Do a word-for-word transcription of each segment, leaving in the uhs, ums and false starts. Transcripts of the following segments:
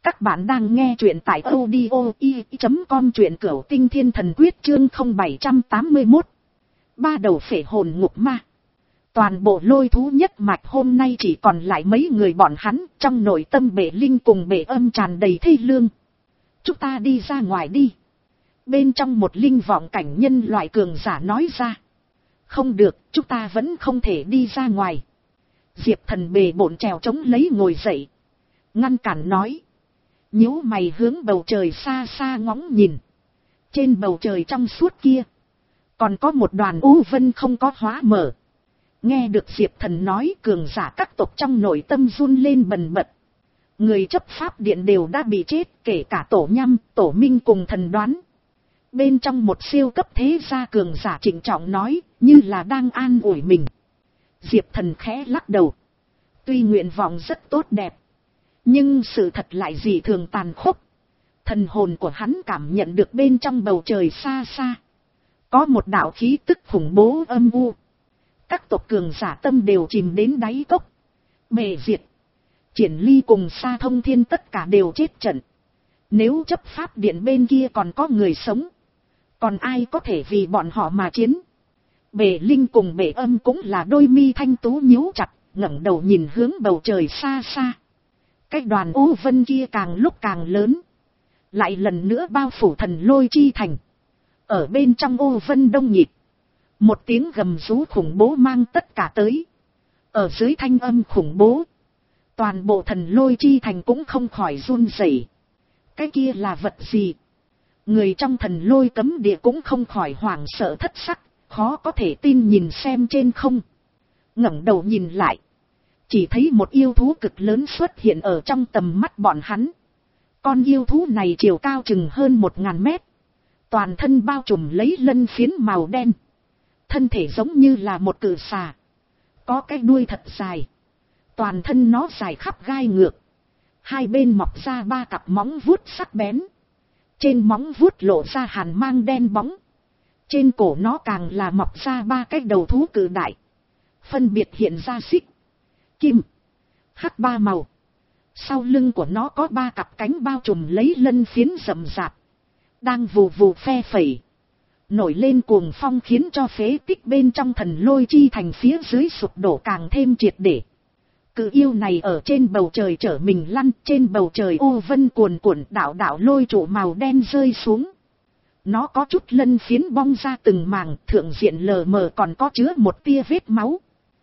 Các bạn đang nghe truyện tại audio i chấm com, truyện Cửu Tinh Thiên Thần Quyết chương không bảy trăm tám mươi mốt. Ba đầu phệ hồn ngục ma. Toàn bộ lôi thú nhất mạch hôm nay chỉ còn lại mấy người bọn hắn, trong nội tâm bệ linh cùng bệ âm tràn đầy thê lương. Chúng ta đi ra ngoài đi. Bên trong một linh vọng cảnh nhân loại cường giả nói ra. Không được, chúng ta vẫn không thể đi ra ngoài. Diệp Thần bề bộn trèo trống lấy ngồi dậy. Ngăn cản nói. Nhíu mày hướng bầu trời xa xa ngóng nhìn. Trên bầu trời trong suốt kia. Còn có một đoàn u vân không có hóa mở. Nghe được Diệp Thần nói, cường giả các tộc trong nội tâm run lên bần bật. Người chấp pháp điện đều đã bị chết, kể cả tổ nhăm, tổ minh cùng thần đoán. Bên trong một siêu cấp thế gia cường giả trịnh trọng nói, như là đang an ủi mình. Diệp Thần khẽ lắc đầu. Tuy nguyện vọng rất tốt đẹp, nhưng sự thật lại dị thường tàn khốc. Thần hồn của hắn cảm nhận được bên trong bầu trời xa xa. Có một đạo khí tức khủng bố âm u. Các tộc cường giả tâm đều chìm đến đáy cốc. Bề diệt. Triển Ly cùng Sa Thông Thiên tất cả đều chết trận. Nếu chấp pháp điện bên kia còn có người sống, còn ai có thể vì bọn họ mà chiến? Bề Linh cùng Bề Âm cũng là đôi mi thanh tú nhíu chặt, ngẩng đầu nhìn hướng bầu trời xa xa. Cái đoàn u vân kia càng lúc càng lớn, lại lần nữa bao phủ thần lôi chi thành. Ở bên trong u vân đông nhịp, một tiếng gầm rú khủng bố mang tất cả tới. Ở dưới thanh âm khủng bố, toàn bộ thần lôi chi thành cũng không khỏi run rẩy. Cái kia là vật gì? Người trong thần lôi cấm địa cũng không khỏi hoảng sợ thất sắc, khó có thể tin nhìn xem trên không. Ngẩng đầu nhìn lại, chỉ thấy một yêu thú cực lớn xuất hiện ở trong tầm mắt bọn hắn. Con yêu thú này chiều cao chừng hơn một ngàn mét. Toàn thân bao trùm lấy lân phiến màu đen. Thân thể giống như là một cự xà. Có cái đuôi thật dài. Toàn thân nó dài khắp gai ngược. Hai bên mọc ra ba cặp móng vuốt sắc bén. Trên móng vuốt lộ ra hàn mang đen bóng. Trên cổ nó càng là mọc ra ba cái đầu thú cự đại. Phân biệt hiện ra xích, kim, hắc ba màu. Sau lưng của nó có ba cặp cánh bao trùm lấy lân phiến rậm rạp. Đang vù vù phe phẩy. Nổi lên cuồng phong khiến cho phế tích bên trong thần lôi chi thành phía dưới sụp đổ càng thêm triệt để. Cự yêu này ở trên bầu trời chở mình lăn, trên bầu trời ô vân cuồn cuộn, đạo đạo lôi trụ màu đen rơi xuống. Nó có chút lân phiến bong ra từng màng, thượng diện lờ mờ còn có chứa một tia vết máu.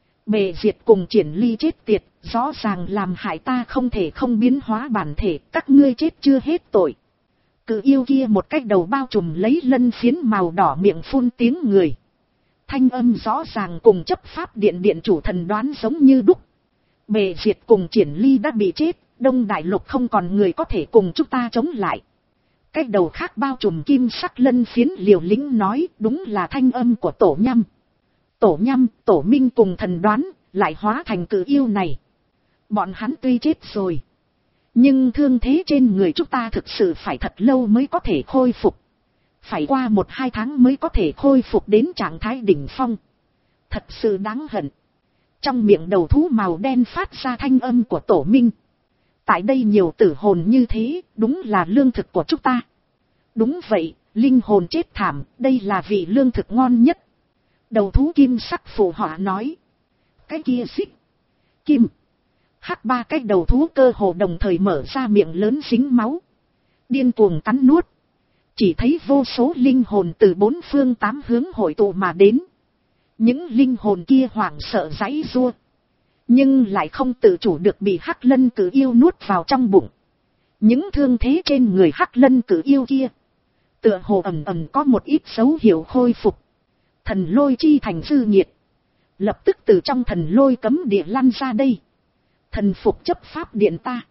Bề diệt cùng Triển Ly chết tiệt, rõ ràng làm hại ta không thể không biến hóa bản thể, các ngươi chết chưa hết tội. Cự yêu kia một cách đầu bao trùm lấy lân phiến màu đỏ miệng phun tiếng người. Thanh âm rõ ràng cùng chấp pháp điện điện chủ thần đoán giống như đúc. Bề diệt cùng Triển Ly đã bị chết, Đông Đại Lục không còn người có thể cùng chúng ta chống lại. Cái đầu khác bao trùm kim sắc lân phiến liều lĩnh nói, đúng là thanh âm của tổ nhăm. Tổ nhăm, tổ minh cùng thần đoán, lại hóa thành cự yêu này. Bọn hắn tuy chết rồi, nhưng thương thế trên người chúng ta thực sự phải thật lâu mới có thể khôi phục. Phải qua một hai tháng mới có thể khôi phục đến trạng thái đỉnh phong. Thật sự đáng hận. Trong miệng đầu thú màu đen phát ra thanh âm của tổ minh. Tại đây nhiều tử hồn như thế, đúng là lương thực của chúng ta. Đúng vậy, linh hồn chết thảm, đây là vị lương thực ngon nhất. Đầu thú kim sắc phụ họa nói. Cái kia xích, kim, hắc ba cái đầu thú cơ hồ đồng thời mở ra miệng lớn dính máu. Điên cuồng cắn nuốt. Chỉ thấy vô số linh hồn từ bốn phương tám hướng hội tụ mà đến. Những linh hồn kia hoảng sợ giãy giụa, nhưng lại không tự chủ được bị hắc lân cử yêu nuốt vào trong bụng. Những thương thế trên người hắc lân cử yêu kia, tựa hồ ầm ầm có một ít dấu hiệu khôi phục. Thần lôi chi thành dư nhiệt, lập tức từ trong thần lôi cấm địa lăn ra đây. Thần phục chấp pháp điện ta,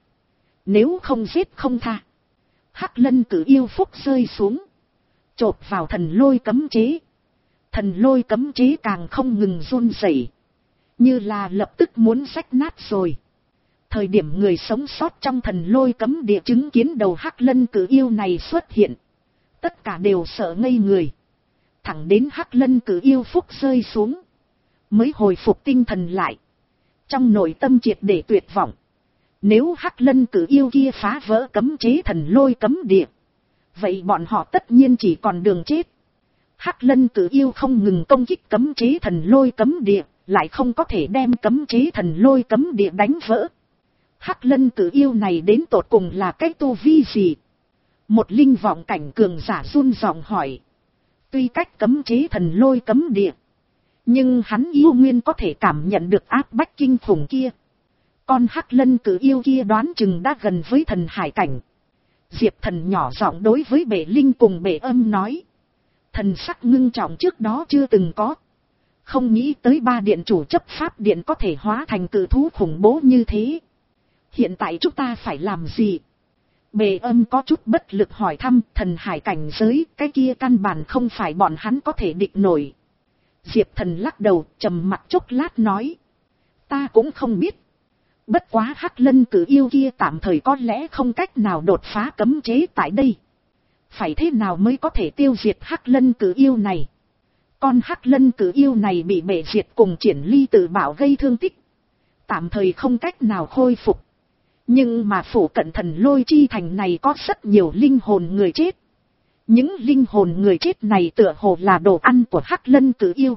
nếu không giết không tha. Hắc lân cử yêu phúc rơi xuống, chộp vào thần lôi cấm chế. Thần lôi cấm chế càng không ngừng run rẩy, như là lập tức muốn rách nát rồi. Thời điểm người sống sót trong thần lôi cấm địa chứng kiến đầu hắc lân cử yêu này xuất hiện, tất cả đều sợ ngây người. Thẳng đến hắc lân cử yêu phúc rơi xuống, mới hồi phục tinh thần lại. Trong nội tâm triệt để tuyệt vọng, Nếu Hắc Lân Cử Yêu kia phá vỡ cấm chế thần lôi cấm địa, vậy bọn họ tất nhiên chỉ còn đường chết. Hắc Lân Cử Yêu không ngừng công kích cấm chế thần lôi cấm địa, lại không có thể đem cấm chế thần lôi cấm địa đánh vỡ. Hắc Lân Cử Yêu này đến tột cùng là cái tu vi gì? Một linh vọng cảnh cường giả run giọng hỏi. Tuy cách cấm chế thần lôi cấm địa, nhưng hắn yêu nguyên có thể cảm nhận được áp bách kinh khủng kia. Con Hắc Lân Cử Yêu kia đoán chừng đã gần với thần hải cảnh. Diệp Thần nhỏ giọng đối với Bệ Linh cùng Bệ Âm nói. Thần sắc ngưng trọng trước đó chưa từng có. Không nghĩ tới ba điện chủ chấp pháp điện có thể hóa thành cự thú khủng bố như thế. Hiện tại chúng ta phải làm gì? Bệ Âm có chút bất lực hỏi thăm. Thần hải cảnh giới, cái kia căn bản không phải bọn hắn có thể địch nổi. Diệp Thần lắc đầu, trầm mặc chốc lát nói. Ta cũng không biết. Bất quá Hắc Lân Cử Yêu kia tạm thời có lẽ không cách nào đột phá cấm chế tại đây. Phải thế nào mới có thể tiêu diệt Hắc Lân Cử Yêu này? Con Hắc Lân Cử Yêu này bị bệ diệt cùng Triển Ly tự bảo gây thương tích, tạm thời không cách nào khôi phục. Nhưng mà phủ cận thần lôi chi thành này có rất nhiều linh hồn người chết. Những linh hồn người chết này tựa hồ là đồ ăn của Hắc Lân Cử Yêu.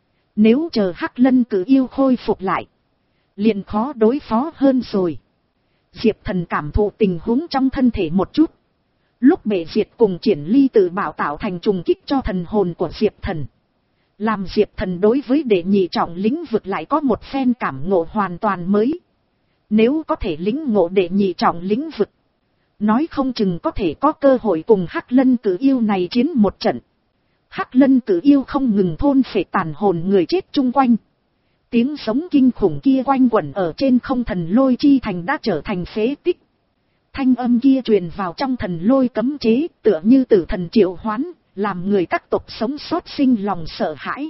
Nếu chờ Hắc Lân Cử Yêu khôi phục lại, liền khó đối phó hơn rồi. Diệp Thần cảm thụ tình huống trong thân thể một chút. Lúc bệ diệt cùng Triển Ly tự bảo tạo thành trùng kích cho thần hồn của Diệp Thần, làm Diệp Thần đối với đệ nhị trọng lĩnh vực lại có một phen cảm ngộ hoàn toàn mới. Nếu có thể lĩnh ngộ đệ nhị trọng lĩnh vực, nói không chừng có thể có cơ hội cùng Hắc Lân Cử Yêu này chiến một trận. Hắc Lân Cử Yêu không ngừng thôn phệ tàn hồn người chết chung quanh. Tiếng sống kinh khủng kia quanh quẩn ở trên không thần lôi chi thành đã trở thành phế tích. Thanh âm kia truyền vào trong thần lôi cấm chế, tựa như tử thần triệu hoán, làm người các tộc sống sót sinh lòng sợ hãi.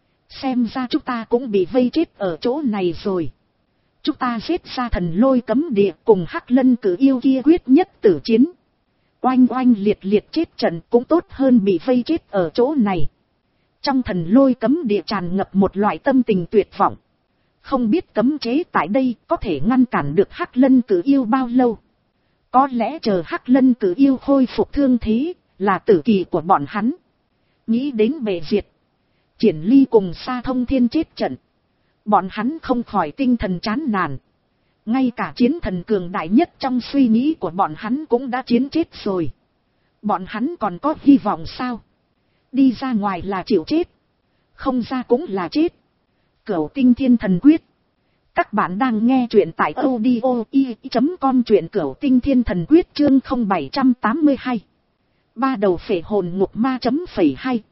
Xem ra chúng ta cũng bị vây chết ở chỗ này rồi. Chúng ta giết ra thần lôi cấm địa cùng Hắc Lân Cử Yêu kia quyết nhất tử chiến. Oanh oanh liệt liệt chết trận cũng tốt hơn bị vây chết ở chỗ này. Trong thần lôi cấm địa tràn ngập một loại tâm tình tuyệt vọng. Không biết cấm chế tại đây có thể ngăn cản được Hắc Lân Cử Yêu bao lâu. Có lẽ chờ Hắc Lân Cử Yêu khôi phục thương thế là tử kỳ của bọn hắn. Nghĩ đến bệ diệt, Triển Ly cùng Sa Thông Thiên chết trận, bọn hắn không khỏi tinh thần chán nản. Ngay cả chiến thần cường đại nhất trong suy nghĩ của bọn hắn cũng đã chiến chết rồi. Bọn hắn còn có hy vọng sao? Đi ra ngoài là chịu chết, không ra cũng là chết. Cửu Tinh Thiên Thần Quyết. Các bạn đang nghe truyện tại audio i chấm com, truyện Cửu Tinh Thiên Thần Quyết chương không bảy tám hai. Ba đầu phệ hồn ngục ma chấm phẩy hai.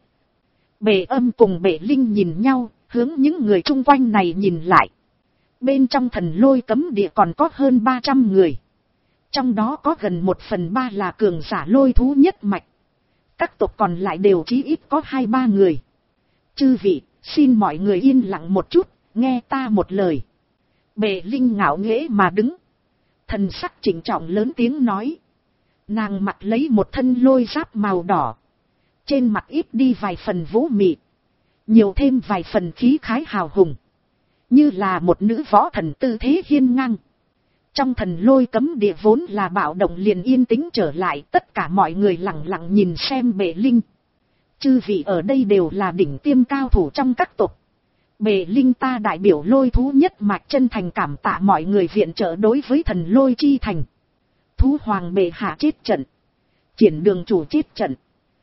Bệ Âm cùng Bệ Linh nhìn nhau, hướng những người chung quanh này nhìn lại. Bên trong thần lôi cấm địa còn có hơn ba trăm người. Trong đó có gần một phần ba là cường giả lôi thú nhất mạch. Các tộc còn lại đều chí ít có hai ba người. Chư vị, xin mọi người yên lặng một chút, nghe ta một lời. Bệ Linh ngạo nghễ mà đứng. Thần sắc chỉnh trọng lớn tiếng nói. Nàng mặc lấy một thân lôi giáp màu đỏ. Trên mặt ít đi vài phần vũ mị, nhiều thêm vài phần khí khái hào hùng. Như là một nữ võ thần tư thế hiên ngang. Trong thần lôi cấm địa vốn là bạo động liền yên tĩnh trở lại, tất cả mọi người lặng lặng nhìn xem Bệ Linh. Chư vị ở đây đều là đỉnh tiêm cao thủ trong các tộc. Bệ Linh ta đại biểu lôi thú nhất mạch chân thành cảm tạ mọi người viện trợ đối với thần lôi chi thành. Thú hoàng bệ hạ chết trận, Triển đường chủ chết trận,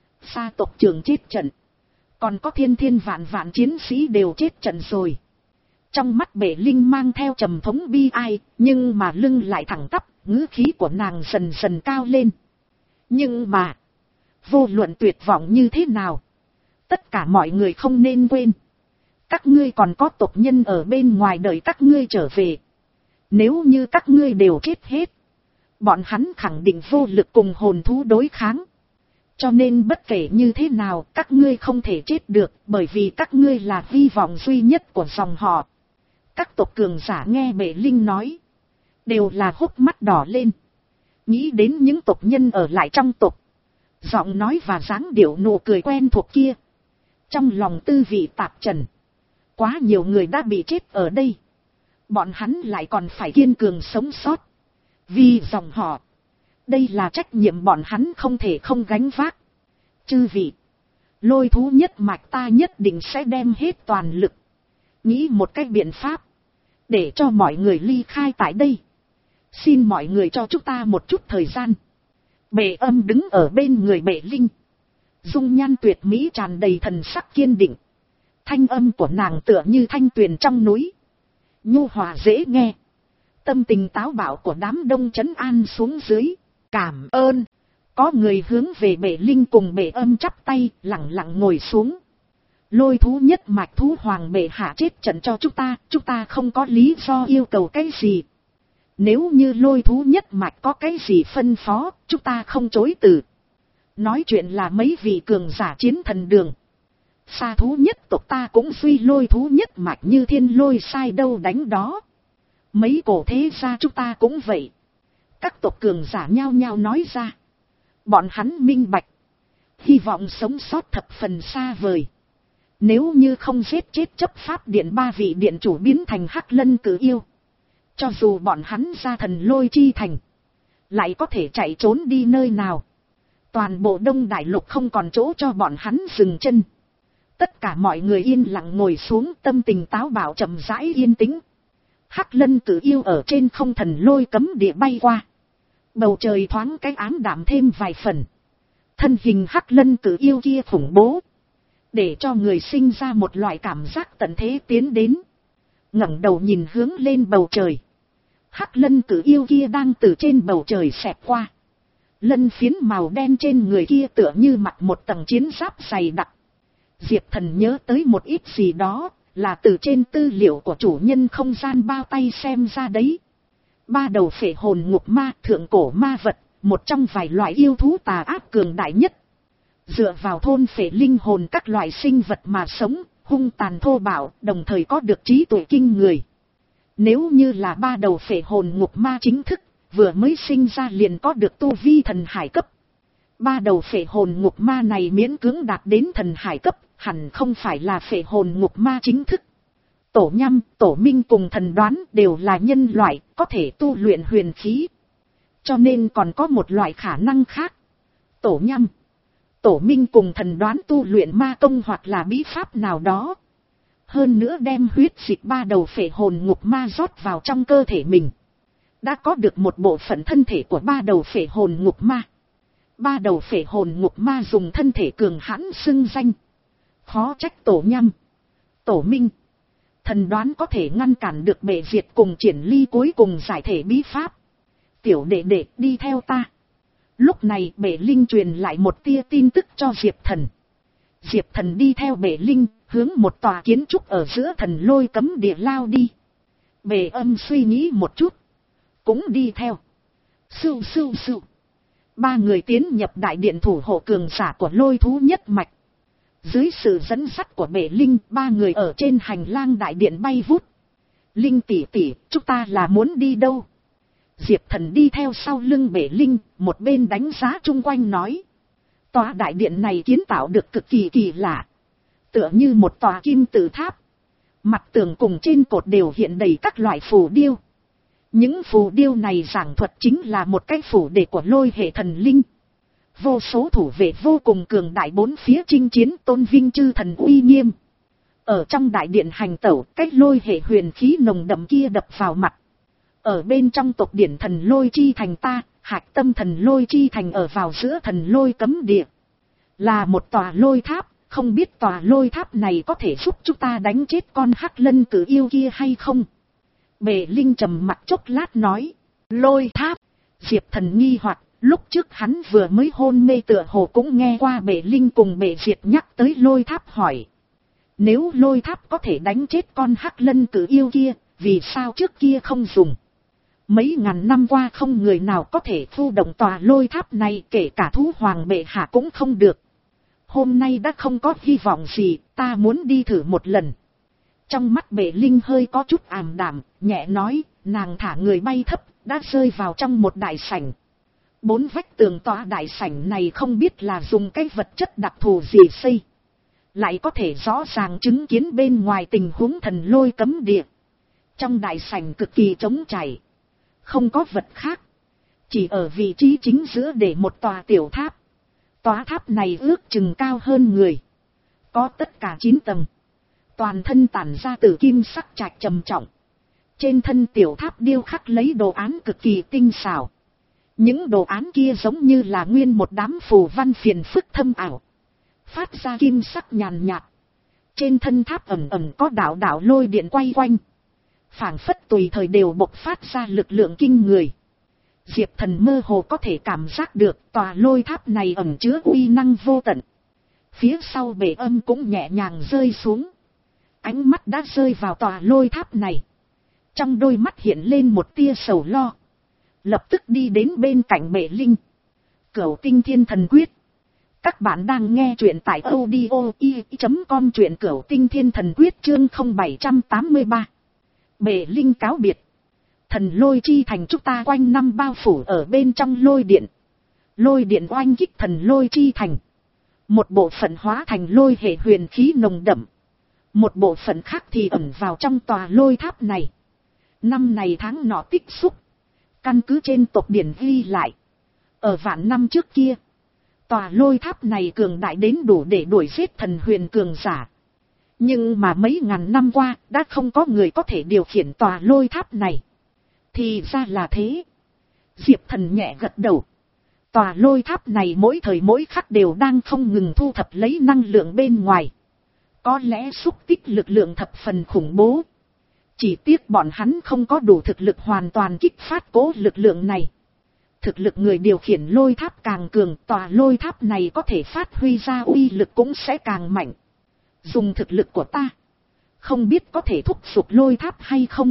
Sa tộc trưởng chết trận, còn có thiên thiên vạn vạn chiến sĩ đều chết trận rồi. Trong mắt Bệ Linh mang theo trầm thống bi ai, nhưng mà lưng lại thẳng tắp, ngữ khí của nàng dần dần cao lên. Nhưng mà, vô luận tuyệt vọng như thế nào, tất cả mọi người không nên quên. Các ngươi còn có tộc nhân ở bên ngoài đợi các ngươi trở về. Nếu như các ngươi đều chết hết, bọn hắn khẳng định vô lực cùng hồn thú đối kháng. Cho nên bất kể như thế nào, các ngươi không thể chết được, bởi vì các ngươi là hy vọng duy nhất của dòng họ. Các tộc cường giả nghe Bệ Linh nói, đều là hốc mắt đỏ lên. Nghĩ đến những tộc nhân ở lại trong tộc, giọng nói và dáng điệu nụ cười quen thuộc kia. Trong lòng tư vị tạp trần. Quá nhiều người đã bị chết ở đây, bọn hắn lại còn phải kiên cường sống sót. Vì dòng họ, đây là trách nhiệm bọn hắn không thể không gánh vác. Chư vị, lôi thú nhất mạch ta nhất định sẽ đem hết toàn lực, nghĩ một cách biện pháp, để cho mọi người ly khai tại đây. Xin mọi người cho chúng ta một chút thời gian. Bệ Âm đứng ở bên người Bệ Linh, dung nhan tuyệt mỹ tràn đầy thần sắc kiên định. Thanh âm của nàng tựa như thanh tuyền trong núi, nhu hòa dễ nghe. Tâm tình táo bạo của đám đông trấn an xuống dưới. Cảm ơn. Có người hướng về Bệ Linh cùng Bệ Âm chắp tay, lặng lặng ngồi xuống. Lôi thú nhất mạch thú hoàng bệ hạ chết trận cho chúng ta, chúng ta không có lý do yêu cầu cái gì. Nếu như lôi thú nhất mạch có cái gì phân phó, chúng ta không chối từ. Nói chuyện là mấy vị cường giả chiến thần đường. Xa thú nhất tộc ta cũng suy lôi thú nhất mạch như thiên lôi sai đâu đánh đó. Mấy cổ thế gia chúng ta cũng vậy. Các tộc cường giả nhao nhao nói ra. Bọn hắn minh bạch, hy vọng sống sót thập phần xa vời. Nếu như không giết chết chấp pháp điện ba vị điện chủ biến thành hắc lân cử yêu, cho dù bọn hắn ra thần lôi chi thành, lại có thể chạy trốn đi nơi nào. Toàn bộ Đông Đại Lục không còn chỗ cho bọn hắn dừng chân. Tất cả mọi người yên lặng ngồi xuống, tâm tình táo bạo chậm rãi yên tĩnh. Hắc lân cử yêu ở trên không thần lôi cấm địa bay qua. Bầu trời thoáng cái ám đạm thêm vài phần. Thân hình hắc lân cử yêu kia khủng bố, để cho người sinh ra một loại cảm giác tận thế tiến đến. Ngẩng đầu nhìn hướng lên bầu trời, hắc lân cử yêu kia đang từ trên bầu trời xẹt qua. Lân phiến màu đen trên người kia tựa như mặc một tầng chiến giáp dày đặc. Diệp Thần nhớ tới một ít gì đó, là từ trên tư liệu của chủ nhân không gian bao tay xem ra đấy. Ba đầu phệ hồn ngục ma, thượng cổ ma vật, một trong vài loại yêu thú tà ác cường đại nhất. Dựa vào thôn phệ linh hồn các loại sinh vật mà sống, hung tàn thô bạo, đồng thời có được trí tuệ kinh người. Nếu như là ba đầu phệ hồn ngục ma chính thức, vừa mới sinh ra liền có được tu vi thần hải cấp. Ba đầu phệ hồn ngục ma này miễn cưỡng đạt đến thần hải cấp, hẳn không phải là phệ hồn ngục ma chính thức. Tổ Nhâm, Tổ Minh cùng Thần Đoán đều là nhân loại, có thể tu luyện huyền khí. Cho nên còn có một loại khả năng khác. Tổ Nhâm, Tổ Minh cùng Thần Đoán tu luyện ma công hoặc là bí pháp nào đó. Hơn nữa đem huyết dịch ba đầu phệ hồn ngục ma rót vào trong cơ thể mình. Đã có được một bộ phận thân thể của ba đầu phệ hồn ngục ma. Ba đầu phệ hồn ngục ma dùng thân thể cường hãn xưng danh. Khó trách Tổ Nhâm, Tổ Minh, Thần Đoán có thể ngăn cản được bệ diệt cùng triển ly cuối cùng giải thể bí pháp. Tiểu đệ đệ đi theo ta. Lúc này Bệ Linh truyền lại một tia tin tức cho Diệp Thần. Diệp Thần đi theo Bệ Linh, hướng một tòa kiến trúc ở giữa thần lôi cấm địa lao đi. Bệ Âm suy nghĩ một chút, cũng đi theo. Sưu sưu sưu. Ba người tiến nhập đại điện thủ hộ cường giả của lôi thú nhất mạch. Dưới sự dẫn dắt của Bệ Linh, ba người ở trên hành lang đại điện bay vút. Linh tỷ tỷ, chúng ta là muốn đi đâu? Diệp Thần đi theo sau lưng Bệ Linh, một bên đánh giá chung quanh nói. Tòa đại điện này kiến tạo được cực kỳ kỳ lạ. Tựa như một tòa kim tự tháp. Mặt tường cùng trên cột đều hiện đầy các loại phù điêu. Những phù điêu này giảng thuật chính là một cái phủ đệ của lôi hệ thần linh. Vô số thủ vệ vô cùng cường đại bốn phía chinh chiến tôn vinh chư thần uy nghiêm. Ở trong đại điện hành tẩu, cách lôi hệ huyền khí nồng đậm kia đập vào mặt. Ở bên trong tộc điển thần lôi chi thành ta, hạch tâm thần lôi chi thành ở vào giữa thần lôi cấm địa. Là một tòa lôi tháp, không biết tòa lôi tháp này có thể giúp chúng ta đánh chết con hắc lân cử yêu kia hay không? Bệ Linh trầm mặt chốc lát nói. Lôi tháp. Diệp Thần nghi hoặc, lúc trước hắn vừa mới hôn mê tựa hồ cũng nghe qua Bệ Linh cùng Bệ Diệt nhắc tới lôi tháp, hỏi. Nếu lôi tháp có thể đánh chết con hắc lân cử yêu kia, vì sao trước kia không dùng? Mấy ngàn năm qua không người nào có thể thu động tòa lôi tháp này, kể cả thú hoàng bệ hạ cũng không được. Hôm nay đã không có hy vọng gì, ta muốn đi thử một lần. Trong mắt Bệ Linh hơi có chút ảm đạm, nhẹ nói, nàng thả người bay thấp, đã rơi vào trong một đại sảnh. Bốn vách tường tòa đại sảnh này không biết là dùng cái vật chất đặc thù gì xây. Lại có thể rõ ràng chứng kiến bên ngoài tình huống thần lôi cấm địa. Trong đại sảnh cực kỳ trống trải. Không có vật khác. Chỉ ở vị trí chính giữa để một tòa tiểu tháp. Tòa tháp này ước chừng cao hơn người. Có tất cả chín tầng. Toàn thân tản ra từ kim sắc trạch trầm trọng. Trên thân tiểu tháp điêu khắc lấy đồ án cực kỳ tinh xảo. Những đồ án kia giống như là nguyên một đám phù văn phiền phức thâm ảo. Phát ra kim sắc nhàn nhạt. Trên thân tháp ẩm ẩm có đạo đạo lôi điện quay quanh. Phảng phất tùy thời đều bộc phát ra lực lượng kinh người. Diệp Thần mơ hồ có thể cảm giác được tòa lôi tháp này ẩn chứa uy năng vô tận. Phía sau bể âm cũng nhẹ nhàng rơi xuống. Ánh mắt đã rơi vào tòa lôi tháp này. Trong đôi mắt hiện lên một tia sầu lo. Lập tức đi đến bên cạnh Bệ Linh. Cửu Tinh Thiên Thần Quyết. Các bạn đang nghe truyện tại audio i chấm com, truyện Cửu Tinh Thiên Thần Quyết chương không bảy tám ba. Bệ Linh cáo biệt. Thần lôi chi thành chúng ta quanh năm bao phủ ở bên trong lôi điện. Lôi điện oanh kích thần lôi chi thành. Một bộ phận hóa thành lôi hệ huyền khí nồng đậm. Một bộ phận khác thì ẩn vào trong tòa lôi tháp này. Năm này tháng nọ tích xúc. Căn cứ trên tộc điển ghi lại. Ở vạn năm trước kia. Tòa lôi tháp này cường đại đến đủ để đuổi giết thần huyền cường giả. Nhưng mà mấy ngàn năm qua đã không có người có thể điều khiển tòa lôi tháp này. Thì ra là thế. Diệp Thần nhẹ gật đầu. Tòa lôi tháp này mỗi thời mỗi khắc đều đang không ngừng thu thập lấy năng lượng bên ngoài. Có lẽ xúc tích lực lượng thập phần khủng bố. Chỉ tiếc bọn hắn không có đủ thực lực hoàn toàn kích phát cố lực lượng này. Thực lực người điều khiển lôi tháp càng cường, tòa lôi tháp này có thể phát huy ra uy lực cũng sẽ càng mạnh. Dùng thực lực của ta, không biết có thể thúc giục lôi tháp hay không.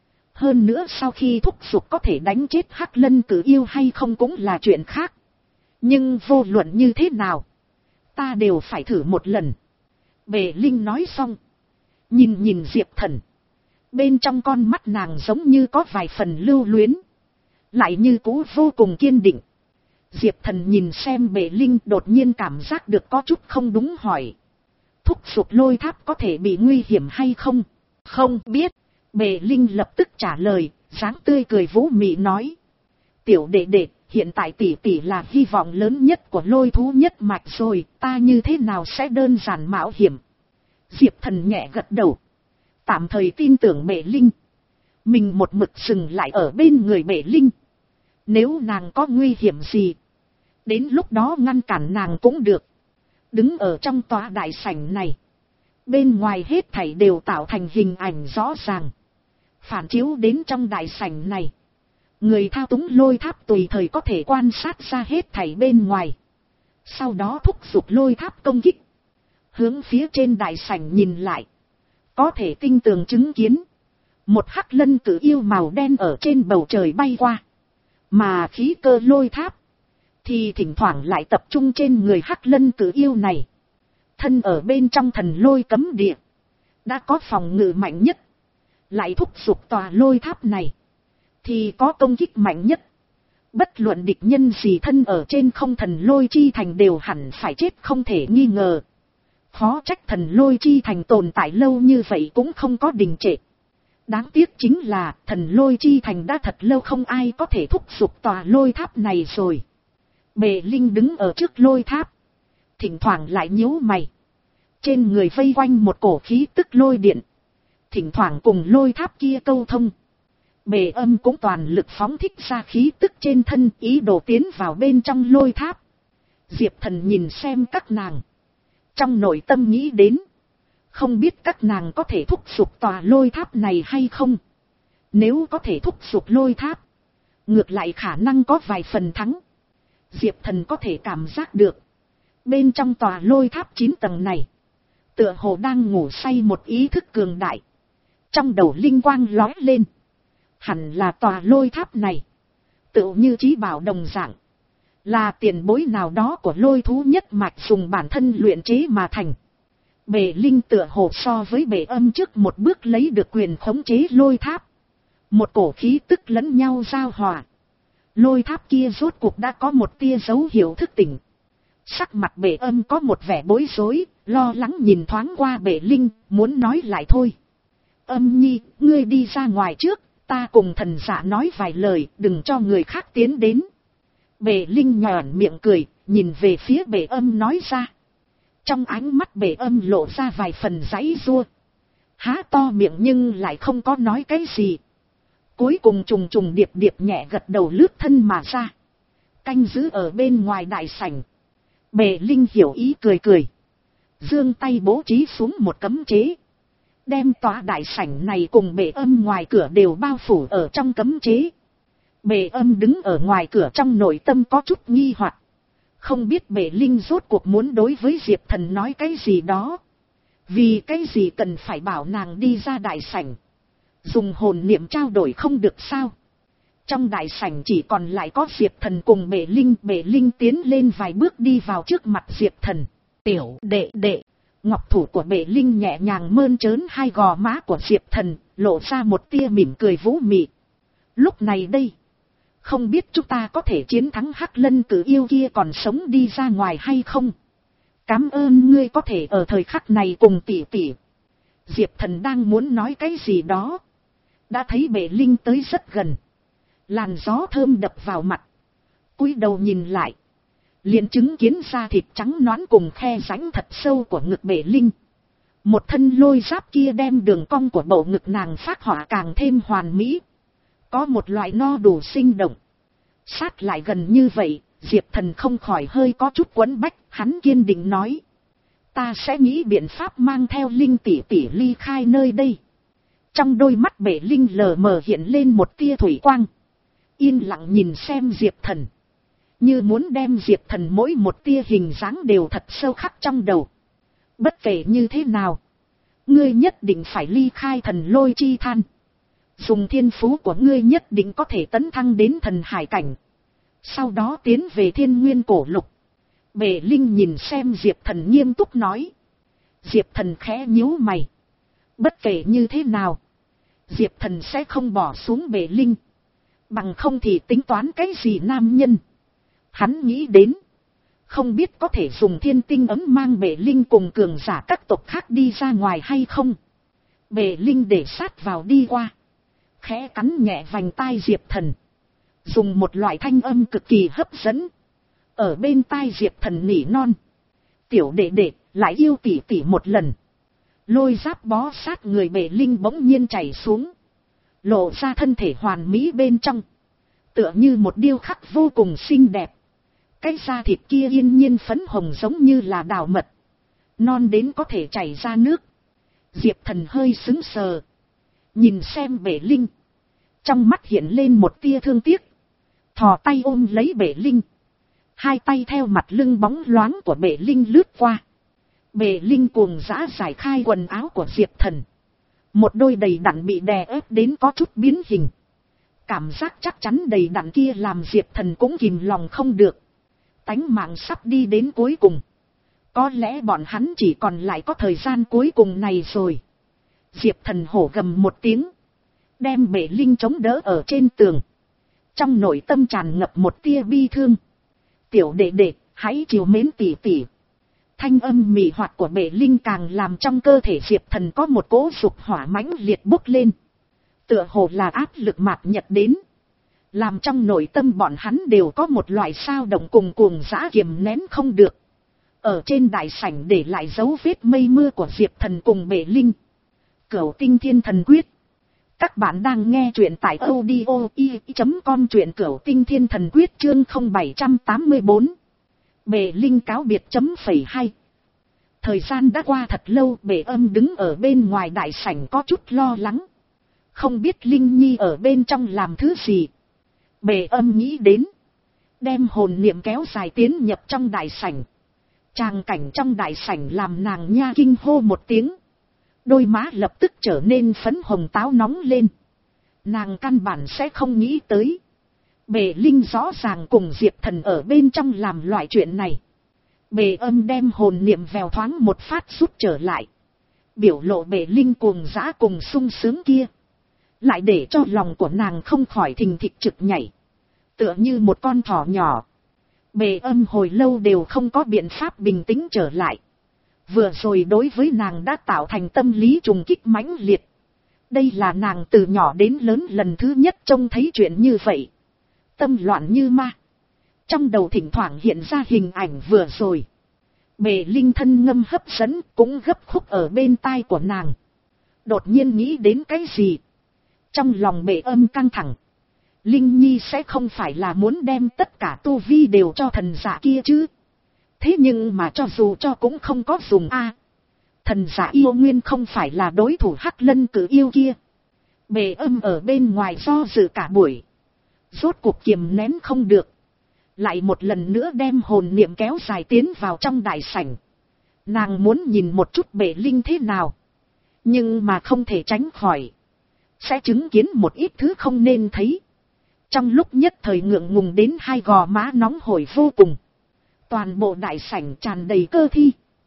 Hơn nữa sau khi thúc giục có thể đánh chết Hắc Lân Cử Yêu hay không cũng là chuyện khác. Nhưng vô luận như thế nào, ta đều phải thử một lần. Bệ Linh nói xong, nhìn nhìn Diệp Thần. Bên trong con mắt nàng giống như có vài phần lưu luyến, lại như cũ vô cùng kiên định. Diệp Thần nhìn xem Bệ Linh, đột nhiên cảm giác được có chút không đúng, hỏi. Thúc giục lôi tháp có thể bị nguy hiểm hay không? Không biết. Bệ Linh lập tức trả lời, dáng tươi cười vũ mị nói. Tiểu đệ đệ, hiện tại tỷ tỷ là hy vọng lớn nhất của lôi thú nhất mạch rồi, ta như thế nào sẽ đơn giản mạo hiểm? Diệp Thần nhẹ gật đầu. Tạm thời tin tưởng Bệ Linh. Mình một mực dừng lại ở bên người Bệ Linh. Nếu nàng có nguy hiểm gì, đến lúc đó ngăn cản nàng cũng được. Đứng ở trong tòa đại sảnh này, bên ngoài hết thảy đều tạo thành hình ảnh rõ ràng, phản chiếu đến trong đại sảnh này. Người thao túng lôi tháp tùy thời có thể quan sát ra hết thảy bên ngoài. Sau đó thúc giục lôi tháp công kích. Hướng phía trên đại sảnh nhìn lại, có thể tinh tường chứng kiến một Hắc Lân Cử Yêu màu đen ở trên bầu trời bay qua. Mà khí cơ lôi tháp thì thỉnh thoảng lại tập trung trên người Hắc Lân Cử Yêu này. Thân ở bên trong thần lôi cấm địa, đã có phòng ngự mạnh nhất. Lại thúc giục tòa lôi tháp này, thì có công kích mạnh nhất. Bất luận địch nhân gì thân ở trên không thần lôi chi thành đều hẳn phải chết không thể nghi ngờ. Khó trách thần lôi chi thành tồn tại lâu như vậy cũng không có đình trệ. Đáng tiếc chính là thần lôi chi thành đã thật lâu không ai có thể thúc giục tòa lôi tháp này rồi. Bệ Linh đứng ở trước lôi tháp, thỉnh thoảng lại nhíu mày. Trên người vây quanh một cổ khí tức lôi điện, thỉnh thoảng cùng lôi tháp kia câu thông. Bệ Âm cũng toàn lực phóng thích ra khí tức trên thân, ý đồ tiến vào bên trong lôi tháp. Diệp Thần nhìn xem các nàng, trong nội tâm nghĩ đến, không biết các nàng có thể thúc giục tòa lôi tháp này hay không. Nếu có thể thúc giục lôi tháp, ngược lại khả năng có vài phần thắng. Diệp Thần có thể cảm giác được, bên trong tòa lôi tháp chín tầng này, tựa hồ đang ngủ say một ý thức cường đại. Trong đầu linh quang lóe lên, hẳn là tòa lôi tháp này, tựu như chí bảo đồng dạng, là tiền bối nào đó của lôi thú nhất mạch dùng bản thân luyện chế mà thành. Bệ Linh tựa hồ so với Bệ Âm trước một bước lấy được quyền khống chế lôi tháp. Một cổ khí tức lẫn nhau giao hòa. Lôi tháp kia rốt cuộc đã có một tia dấu hiệu thức tỉnh. Sắc mặt Bệ Âm có một vẻ bối rối, lo lắng nhìn thoáng qua Bệ Linh, muốn nói lại thôi. Âm nhi, ngươi đi ra ngoài trước, ta cùng thần giả nói vài lời, đừng cho người khác tiến đến. Bệ Linh nhòn miệng cười, nhìn về phía bệ âm nói ra. Trong ánh mắt bệ âm lộ ra vài phần giãy giụa. Há to miệng nhưng lại không có nói cái gì. Cuối cùng trùng trùng điệp điệp nhẹ gật đầu lướt thân mà ra. Canh giữ ở bên ngoài đại sảnh. Bệ Linh hiểu ý cười cười. Giương tay bố trí xuống một cấm chế. Đem tòa đại sảnh này cùng bệ âm ngoài cửa đều bao phủ ở trong cấm chế. Bệ âm đứng ở ngoài cửa trong nội tâm có chút nghi hoặc. Không biết bệ Linh rốt cuộc muốn đối với Diệp Thần nói cái gì đó. Vì cái gì cần phải bảo nàng đi ra đại sảnh. Dùng hồn niệm trao đổi không được sao. Trong đại sảnh chỉ còn lại có Diệp Thần cùng bệ Linh. Bệ Linh tiến lên vài bước đi vào trước mặt Diệp Thần. Tiểu đệ đệ. Ngọc thủ của bệ Linh nhẹ nhàng mơn trớn hai gò má của Diệp Thần, lộ ra một tia mỉm cười vũ mị. Lúc này đây, không biết chúng ta có thể chiến thắng Hắc Lân Cử Yêu kia còn sống đi ra ngoài hay không? Cảm ơn ngươi có thể ở thời khắc này cùng tỷ tỷ. Diệp Thần đang muốn nói cái gì đó. Đã thấy bệ Linh tới rất gần. Làn gió thơm đập vào mặt. Cúi đầu nhìn lại. Liền chứng kiến da thịt trắng nõn cùng khe rãnh thật sâu của ngực bệ Linh. Một thân lôi giáp kia đem đường cong của bầu ngực nàng phác họa càng thêm hoàn mỹ. Có một loại no đủ sinh động. Sát lại gần như vậy, Diệp Thần không khỏi hơi có chút quấn bách, hắn kiên định nói. Ta sẽ nghĩ biện pháp mang theo Linh tỷ tỷ ly khai nơi đây. Trong đôi mắt bệ Linh lờ mờ hiện lên một tia thủy quang. Yên lặng nhìn xem Diệp Thần. Như muốn đem Diệp Thần mỗi một tia hình dáng đều thật sâu khắc trong đầu. Bất kể như thế nào, ngươi nhất định phải ly khai thần lôi chi than. Dùng thiên phú của ngươi nhất định có thể tấn thăng đến thần hải cảnh. Sau đó tiến về thiên nguyên cổ lục. Bệ Linh nhìn xem Diệp Thần nghiêm túc nói. Diệp Thần khẽ nhíu mày. Bất kể như thế nào, Diệp Thần sẽ không bỏ xuống bệ Linh. Bằng không thì tính toán cái gì nam nhân. Hắn nghĩ đến, không biết có thể dùng thiên tinh ấm mang bệ Linh cùng cường giả các tộc khác đi ra ngoài hay không. Bệ Linh để sát vào đi qua. Khẽ cắn nhẹ vành tai Diệp Thần. Dùng một loại thanh âm cực kỳ hấp dẫn. Ở bên tai Diệp Thần nỉ non. Tiểu đệ đệ, lại yêu tỷ tỷ một lần. Lôi giáp bó sát người bệ Linh bỗng nhiên chảy xuống. Lộ ra thân thể hoàn mỹ bên trong. Tựa như một điêu khắc vô cùng xinh đẹp. Cái da thịt kia yên nhiên phấn hồng giống như là đào mật. Non đến có thể chảy ra nước. Diệp Thần hơi sững sờ. Nhìn xem bệ Linh. Trong mắt hiện lên một tia thương tiếc. Thò tay ôm lấy bệ Linh. Hai tay theo mặt lưng bóng loáng của bệ Linh lướt qua. Bệ Linh cuồng dã giải khai quần áo của Diệp Thần. Một đôi đầy đặn bị đè ép đến có chút biến hình. Cảm giác chắc chắn đầy đặn kia làm Diệp Thần cũng kìm lòng không được. Tánh mạng sắp đi đến cuối cùng. Có lẽ bọn hắn chỉ còn lại có thời gian cuối cùng này rồi. Diệp Thần hổ gầm một tiếng. Đem bệ Linh chống đỡ ở trên tường. Trong nội tâm tràn ngập một tia bi thương. Tiểu đệ đệ, hãy chiều mến tỷ tỷ. Thanh âm mị hoạt của bệ Linh càng làm trong cơ thể Diệp Thần có một cỗ dục hỏa mãnh liệt bốc lên. Tựa hồ là áp lực mạt nhật đến. Làm trong nội tâm bọn hắn đều có một loại sao động cùng cuồng dã kiềm nén không được. Ở trên đại sảnh để lại dấu vết mây mưa của Diệp Thần cùng bệ Linh. Cửu tinh thiên thần quyết. Các bạn đang nghe truyện tại audio i chấm com, truyện Cửu tinh thiên thần quyết chương không bảy tám bốn. Bệ Linh cáo biệt chấm phẩy hai. Thời gian đã qua thật lâu, bệ âm đứng ở bên ngoài đại sảnh có chút lo lắng. Không biết Linh Nhi ở bên trong làm thứ gì. Bệ âm nghĩ đến. Đem hồn niệm kéo dài tiến nhập trong đại sảnh. Tràng cảnh trong đại sảnh làm nàng nha kinh hô một tiếng. Đôi má lập tức trở nên phấn hồng táo nóng lên. Nàng căn bản sẽ không nghĩ tới. Bệ Linh rõ ràng cùng Diệp Thần ở bên trong làm loại chuyện này. Bệ âm đem hồn niệm vèo thoáng một phát rút trở lại. Biểu lộ bệ Linh cuồng dã cùng sung sướng kia. Lại để cho lòng của nàng không khỏi thình thịch trực nhảy. Tựa như một con thỏ nhỏ. Bệ âm hồi lâu đều không có biện pháp bình tĩnh trở lại. Vừa rồi đối với nàng đã tạo thành tâm lý trùng kích mãnh liệt. Đây là nàng từ nhỏ đến lớn lần thứ nhất trông thấy chuyện như vậy. Tâm loạn như ma. Trong đầu thỉnh thoảng hiện ra hình ảnh vừa rồi. Bệ Linh thân ngâm hấp dẫn cũng gấp khúc ở bên tai của nàng. Đột nhiên nghĩ đến cái gì? Trong lòng Bệ Âm căng thẳng. Linh Nhi sẽ không phải là muốn đem tất cả tu vi đều cho thần giả kia chứ? Thế nhưng mà cho dù cho cũng không có dùng a. À, thần giả yêu nguyên không phải là đối thủ Hắc Lân Cử Yêu kia. Bệ Âm ở bên ngoài do dự cả buổi. Rốt cuộc kiềm nén không được. Lại một lần nữa đem hồn niệm kéo dài tiến vào trong đại sảnh. Nàng muốn nhìn một chút Bệ Linh thế nào. Nhưng mà không thể tránh khỏi. Sẽ chứng kiến một ít thứ không nên thấy. Trong lúc nhất thời ngượng ngùng đến hai gò má nóng hổi vô cùng. Toàn bộ đại sảnh tràn đầy cơ thi.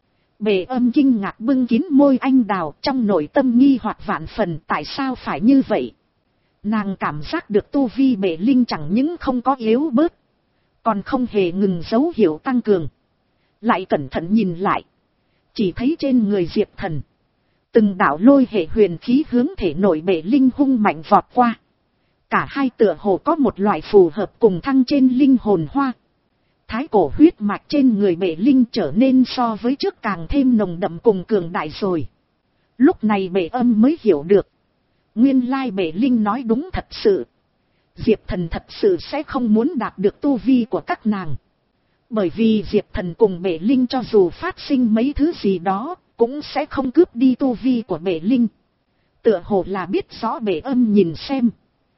Bệ Âm kinh ngạc bưng kín môi anh đào, trong nội tâm nghi hoặc vạn phần tại sao phải như vậy. Nàng cảm giác được tu vi Bệ Linh chẳng những không có yếu bớt. Còn không hề ngừng dấu hiệu tăng cường. Lại cẩn thận nhìn lại. Chỉ thấy trên người Diệp Thần. Từng đạo lôi hệ huyền khí hướng thể nội Bệ Linh hung mạnh vọt qua. Cả hai tựa hồ có một loại phù hợp cùng thăng trên linh hồn hoa. Thái cổ huyết mạch trên người Bệ Linh trở nên so với trước càng thêm nồng đậm cùng cường đại rồi. Lúc này Bệ Âm mới hiểu được. Nguyên lai Bệ Linh nói đúng thật sự. Diệp Thần thật sự sẽ không muốn đạt được tu vi của các nàng. Bởi vì Diệp Thần cùng Bệ Linh cho dù phát sinh mấy thứ gì đó, cũng sẽ không cướp đi tu vi của Bệ Linh. Tựa hồ là biết rõ Bệ Âm nhìn xem.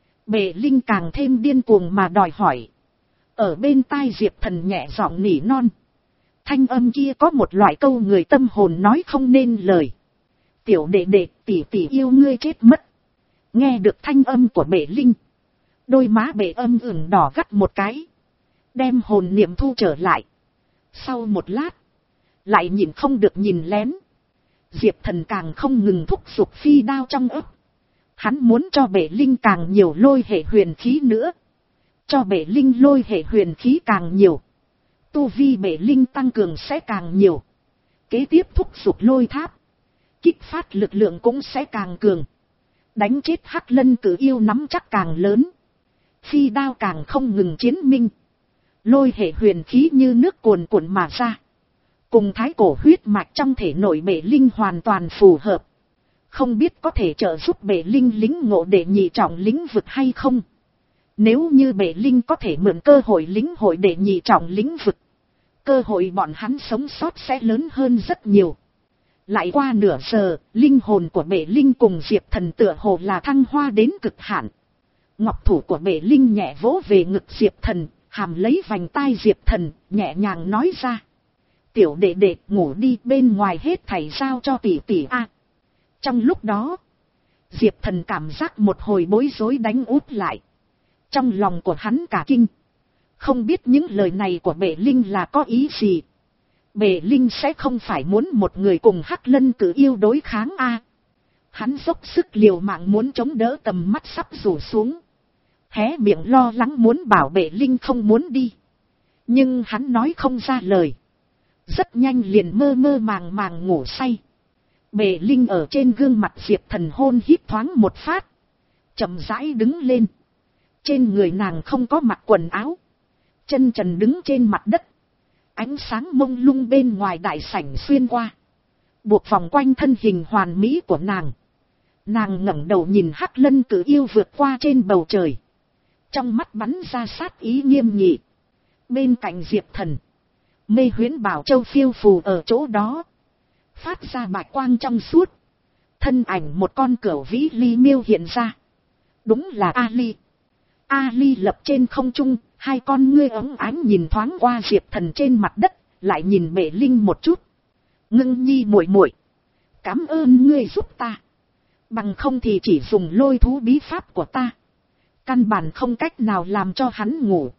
Bệ Linh càng thêm điên cuồng mà đòi hỏi. Ở bên tai Diệp Thần nhẹ giọng nỉ non. Thanh âm kia có một loại câu người tâm hồn nói không nên lời. Tiểu đệ đệ, tỷ tỷ yêu ngươi chết mất. Nghe được thanh âm của Bệ Linh. Đôi má Bệ Âm ửng đỏ gắt một cái. Đem hồn niệm thu trở lại. Sau một lát. Lại nhìn không được nhìn lén. Diệp Thần càng không ngừng thúc giục phi đao trong ấp. Hắn muốn cho Bệ Linh càng nhiều lôi hệ huyền khí nữa. Cho Bệ Linh lôi hệ huyền khí càng nhiều. Tu vi Bệ Linh tăng cường sẽ càng nhiều. Kế tiếp thúc giục lôi tháp. Kích phát lực lượng cũng sẽ càng cường. Đánh chết Hắc Lân Cử Yêu nắm chắc càng lớn. Phi đao càng không ngừng chiến minh. Lôi hệ huyền khí như nước cuồn cuộn mà ra. Cùng thái cổ huyết mạch trong thể nội Bệ Linh hoàn toàn phù hợp. Không biết có thể trợ giúp Bệ Linh lính ngộ để nhị trọng lĩnh vực hay không. Nếu như Bệ Linh có thể mượn cơ hội lĩnh hội để nhị trọng lĩnh vực. Cơ hội bọn hắn sống sót sẽ lớn hơn rất nhiều. Lại qua nửa giờ, linh hồn của Bệ Linh cùng Diệp Thần tựa hồ là thăng hoa đến cực hạn. Ngọc thủ của Bệ Linh nhẹ vỗ về ngực Diệp Thần, hàm lấy vành tai Diệp Thần, nhẹ nhàng nói ra. Tiểu đệ đệ ngủ đi, bên ngoài hết thảy giao cho tỷ tỷ a. Trong lúc đó, Diệp Thần cảm giác một hồi bối rối đánh úp lại. Trong lòng của hắn cả kinh. Không biết những lời này của Bệ Linh là có ý gì. Bệ Linh sẽ không phải muốn một người cùng Hắc Lân Cử Yêu đối kháng a. Hắn dốc sức liều mạng muốn chống đỡ, tầm mắt sắp rủ xuống. Hé miệng lo lắng muốn bảo Bệ Linh không muốn đi. Nhưng hắn nói không ra lời. Rất nhanh liền mơ mơ màng màng ngủ say. Bệ Linh ở trên gương mặt Diệp Thần hôn hít thoáng một phát. Chậm rãi đứng lên. Trên người nàng không có mặc quần áo. Chân trần đứng trên mặt đất. Ánh sáng mông lung bên ngoài đại sảnh xuyên qua. Buộc vòng quanh thân hình hoàn mỹ của nàng. Nàng ngẩng đầu nhìn Hắc Lân Cử Yêu vượt qua trên bầu trời. Trong mắt bắn ra sát ý nghiêm nghị. Bên cạnh Diệp Thần. Mê huyễn bảo châu phiêu phù ở chỗ đó. Phát ra bạch quang trong suốt. Thân ảnh một con cẩu vĩ ly miêu hiện ra. Đúng là Ali. Ali lập trên không trung. Hai con ngươi ống ánh nhìn thoáng qua Diệp Thần trên mặt đất. Lại nhìn Bệ Linh một chút. Ngưng nhi muội muội, cảm ơn ngươi giúp ta. Bằng không thì chỉ dùng lôi thú bí pháp của ta. Căn bản không cách nào làm cho hắn ngủ.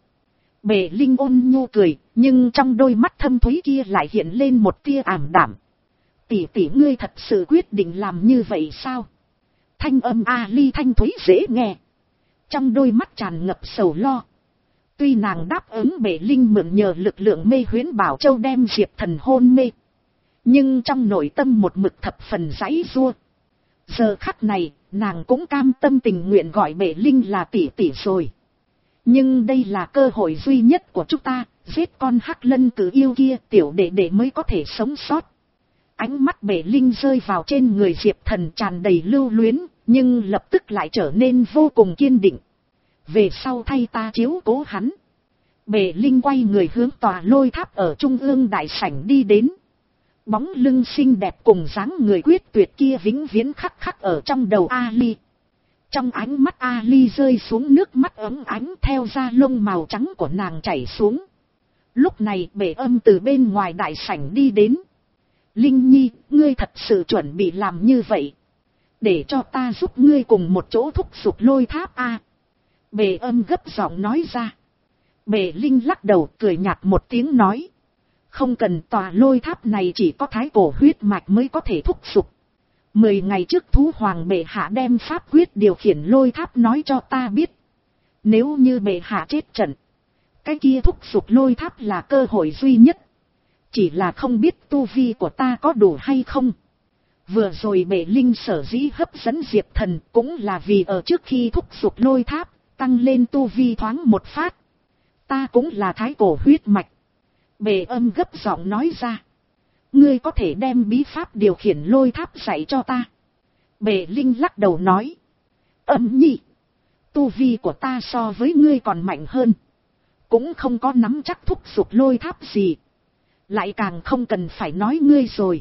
Bệ Linh ôn nhu cười. Nhưng trong đôi mắt thâm thúy kia lại hiện lên một tia ảm đạm. Tỷ tỷ ngươi thật sự quyết định làm như vậy sao? Thanh âm Ali thanh thúy dễ nghe. Trong đôi mắt tràn ngập sầu lo. Tuy nàng đáp ứng Bệ Linh mượn nhờ lực lượng mê huyễn bảo châu đem Diệp Thần hôn mê. Nhưng trong nội tâm một mực thập phần giãy giụa. Giờ khắc này, nàng cũng cam tâm tình nguyện gọi Bệ Linh là tỷ tỷ rồi. Nhưng đây là cơ hội duy nhất của chúng ta, giết con hắc lân cử yêu kia, tiểu đệ đệ mới có thể sống sót. Ánh mắt Bệ Linh rơi vào trên người Diệp Thần tràn đầy lưu luyến, nhưng lập tức lại trở nên vô cùng kiên định. Về sau thay ta chiếu cố hắn. Bệ Linh quay người hướng tòa lôi tháp ở trung ương đại sảnh đi đến. Bóng lưng xinh đẹp cùng dáng người quyết tuyệt kia vĩnh viễn khắc khắc ở trong đầu Ali. Trong ánh mắt Ali rơi xuống nước mắt ấm ánh, theo da lông màu trắng của nàng chảy xuống. Lúc này Bệ Âm từ bên ngoài đại sảnh đi đến. Linh Nhi, ngươi thật sự chuẩn bị làm như vậy, để cho ta giúp ngươi cùng một chỗ thúc giục lôi tháp a? Bệ Âm gấp giọng nói ra. Bệ Linh lắc đầu cười nhạt một tiếng nói. Không cần, tòa lôi tháp này chỉ có thái cổ huyết mạch mới có thể thúc giục. Mười ngày trước thú hoàng bệ hạ đem pháp quyết điều khiển lôi tháp nói cho ta biết. Nếu như bệ hạ chết trận, cái kia thúc giục lôi tháp là cơ hội duy nhất. Chỉ là không biết tu vi của ta có đủ hay không. Vừa rồi Bệ Linh sở dĩ hấp dẫn Diệp Thần cũng là vì ở trước khi thúc giục lôi tháp, tăng lên tu vi thoáng một phát. Ta cũng là thái cổ huyết mạch. Bệ Âm gấp giọng nói ra. Ngươi có thể đem bí pháp điều khiển lôi tháp dạy cho ta. Bệ Linh lắc đầu nói. Âm Nhi, tu vi của ta so với ngươi còn mạnh hơn. Cũng không có nắm chắc thúc giục lôi tháp gì. Lại càng không cần phải nói ngươi rồi.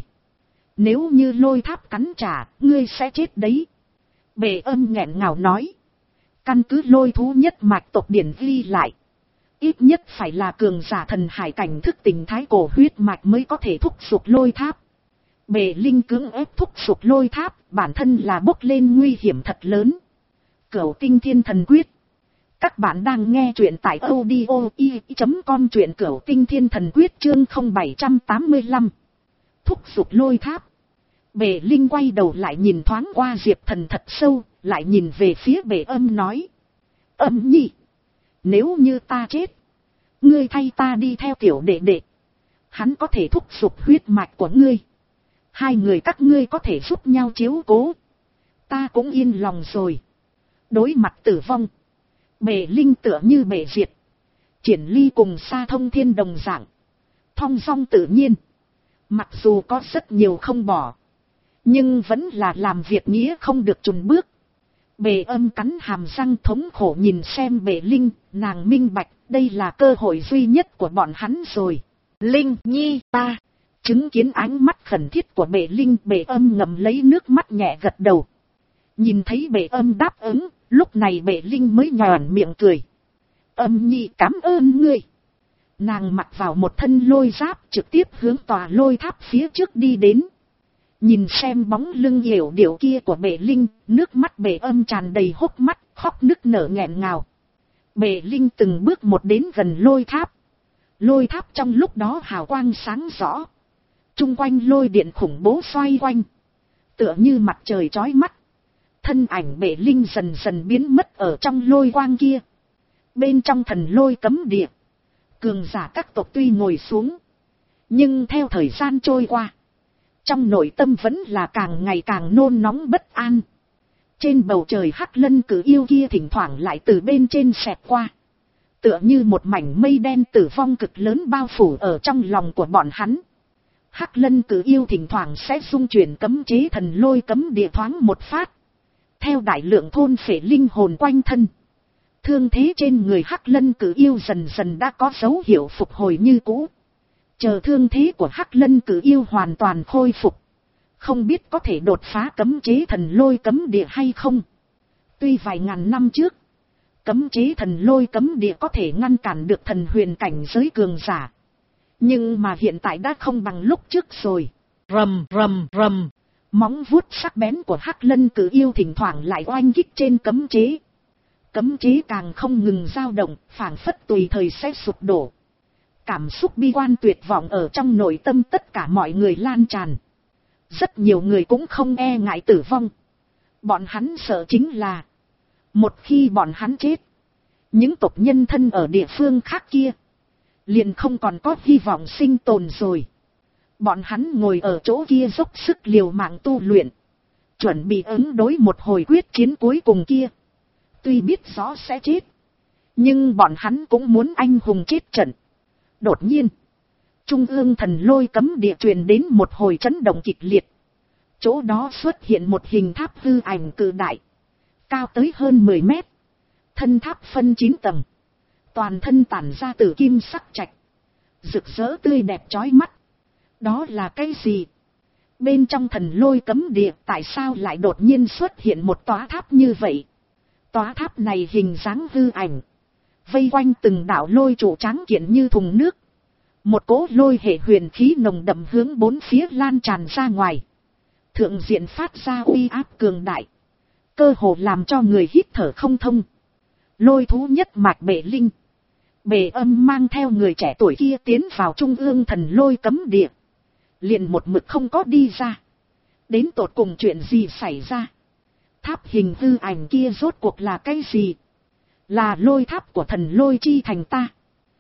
Nếu như lôi tháp cắn trả, ngươi sẽ chết đấy. Bệ Âm nghẹn ngào nói. Căn cứ lôi thú nhất mạch tộc điển ghi lại. Ít nhất phải là cường giả thần hải cảnh thức tỉnh thái cổ huyết mạch mới có thể thúc giục lôi tháp. Bệ Linh cưỡng ép thúc giục lôi tháp, bản thân là bốc lên nguy hiểm thật lớn. Cửu Tinh Thiên Thần Quyết. Các bạn đang nghe truyện tại audio i chấm com, truyện Cửu Tinh Thiên Thần Quyết chương không bảy tám lăm. Thúc giục lôi tháp. Bệ Linh quay đầu lại nhìn thoáng qua Diệp Thần thật sâu, lại nhìn về phía Bệ Âm nói. Âm Nhi, nếu như ta chết, ngươi thay ta đi theo tiểu đệ đệ. Hắn có thể thúc giục huyết mạch của ngươi. Hai người các ngươi có thể giúp nhau chiếu cố. Ta cũng yên lòng rồi. Đối mặt tử vong, Bệ Linh tựa như bệ diệt. Triển Ly cùng Sa Thông Thiên đồng dạng, thong dong tự nhiên. Mặc dù có rất nhiều không bỏ, nhưng vẫn là làm việc nghĩa không được chùn bước. Bệ Âm cắn hàm răng thống khổ nhìn xem Bệ Linh, nàng minh bạch, đây là cơ hội duy nhất của bọn hắn rồi. Linh Nhi ta, chứng kiến ánh mắt khẩn thiết của Bệ Linh, Bệ Âm ngậm lấy nước mắt nhẹ gật đầu. Nhìn thấy Bệ Âm đáp ứng, lúc này Bệ Linh mới nhòn miệng cười. Âm Nhi cảm ơn ngươi. Nàng mặc vào một thân lôi giáp, trực tiếp hướng tòa lôi tháp phía trước đi đến. Nhìn xem bóng lưng hiểu điệu kia của Bệ Linh, nước mắt Bệ Âm tràn đầy hốc mắt, khóc nức nở nghẹn ngào. Bệ Linh từng bước một đến gần lôi tháp. Lôi tháp trong lúc đó hào quang sáng rõ. Trung quanh lôi điện khủng bố xoay quanh, tựa như mặt trời chói mắt. Thân ảnh Bệ Linh dần dần biến mất ở trong lôi quang kia. Bên trong thần lôi cấm địa, cường giả các tộc tuy ngồi xuống, nhưng theo thời gian trôi qua, trong nội tâm vẫn là càng ngày càng nôn nóng bất an. Trên bầu trời hắc lân cử yêu kia thỉnh thoảng lại từ bên trên xẹt qua, tựa như một mảnh mây đen tử vong cực lớn bao phủ ở trong lòng của bọn hắn. Hắc lân cử yêu thỉnh thoảng sẽ dung chuyển cấm chế thần lôi cấm địa thoáng một phát, theo đại lượng thôn phệ linh hồn quanh thân. Thương thế trên người hắc lân cử yêu dần dần đã có dấu hiệu phục hồi như cũ. Chờ thương thế của hắc lân cử yêu hoàn toàn khôi phục, không biết có thể đột phá cấm chế thần lôi cấm địa hay không. Tuy vài ngàn năm trước, cấm chế thần lôi cấm địa có thể ngăn cản được thần huyền cảnh giới cường giả, nhưng mà hiện tại đã không bằng lúc trước rồi. Rầm rầm rầm, móng vuốt sắc bén của hắc lân cử yêu thỉnh thoảng lại oanh kích trên cấm chế. Cấm chế càng không ngừng dao động, phảng phất tùy thời sẽ sụp đổ. Cảm xúc bi quan tuyệt vọng ở trong nội tâm tất cả mọi người lan tràn. Rất nhiều người cũng không e ngại tử vong. Bọn hắn sợ chính là, một khi bọn hắn chết, những tộc nhân thân ở địa phương khác kia liền không còn có hy vọng sinh tồn rồi. Bọn hắn ngồi ở chỗ kia dốc sức liều mạng tu luyện, chuẩn bị ứng đối một hồi quyết chiến cuối cùng kia. Tuy biết rõ sẽ chết, nhưng bọn hắn cũng muốn anh hùng chết trận. Đột nhiên, trung ương thần lôi cấm địa truyền đến một hồi chấn động kịch liệt. Chỗ đó xuất hiện một hình tháp hư ảnh cự đại, cao tới hơn mười mét. Thân tháp phân chín tầng, toàn thân tản ra từ kim sắc trạch, rực rỡ tươi đẹp chói mắt. Đó là cái gì? Bên trong thần lôi cấm địa tại sao lại đột nhiên xuất hiện một tòa tháp như vậy? Tòa tháp này hình dáng hư ảnh, vây quanh từng đạo lôi trụ tráng kiện như thùng nước. Một cỗ lôi hệ huyền khí nồng đậm hướng bốn phía lan tràn ra ngoài. Thượng diện phát ra uy áp cường đại, cơ hồ làm cho người hít thở không thông. Lôi thú nhất mạch Bệ Linh, Bệ Âm mang theo người trẻ tuổi kia tiến vào trung ương thần lôi cấm địa, liền một mực không có đi ra. Đến tột cùng chuyện gì xảy ra? Tháp hình hư ảnh kia rốt cuộc là cái gì? Là lôi tháp của thần lôi chi thành ta.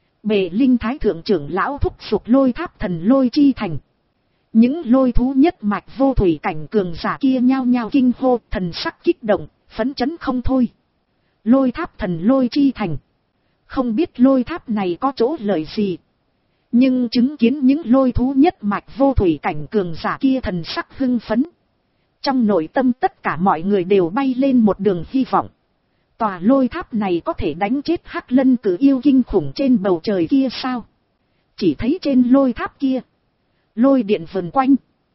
Bệ Linh thái thượng trưởng lão thúc giục lôi tháp thần lôi chi thành. Những lôi thú nhất mạch vô thủy cảnh cường giả kia nhao nhao kinh hô, thần sắc kích động, phấn chấn không thôi. Lôi tháp thần lôi chi thành. Không biết lôi tháp này có chỗ lợi gì, nhưng chứng kiến những lôi thú nhất mạch vô thủy cảnh cường giả kia thần sắc hưng phấn. Trong nội tâm tất cả mọi người đều bay lên một đường hy vọng. Tòa lôi tháp này có thể đánh chết Hắc Lân Cử Yêu kinh khủng trên bầu trời kia sao? Chỉ thấy trên lôi tháp kia, lôi điện vần quanh.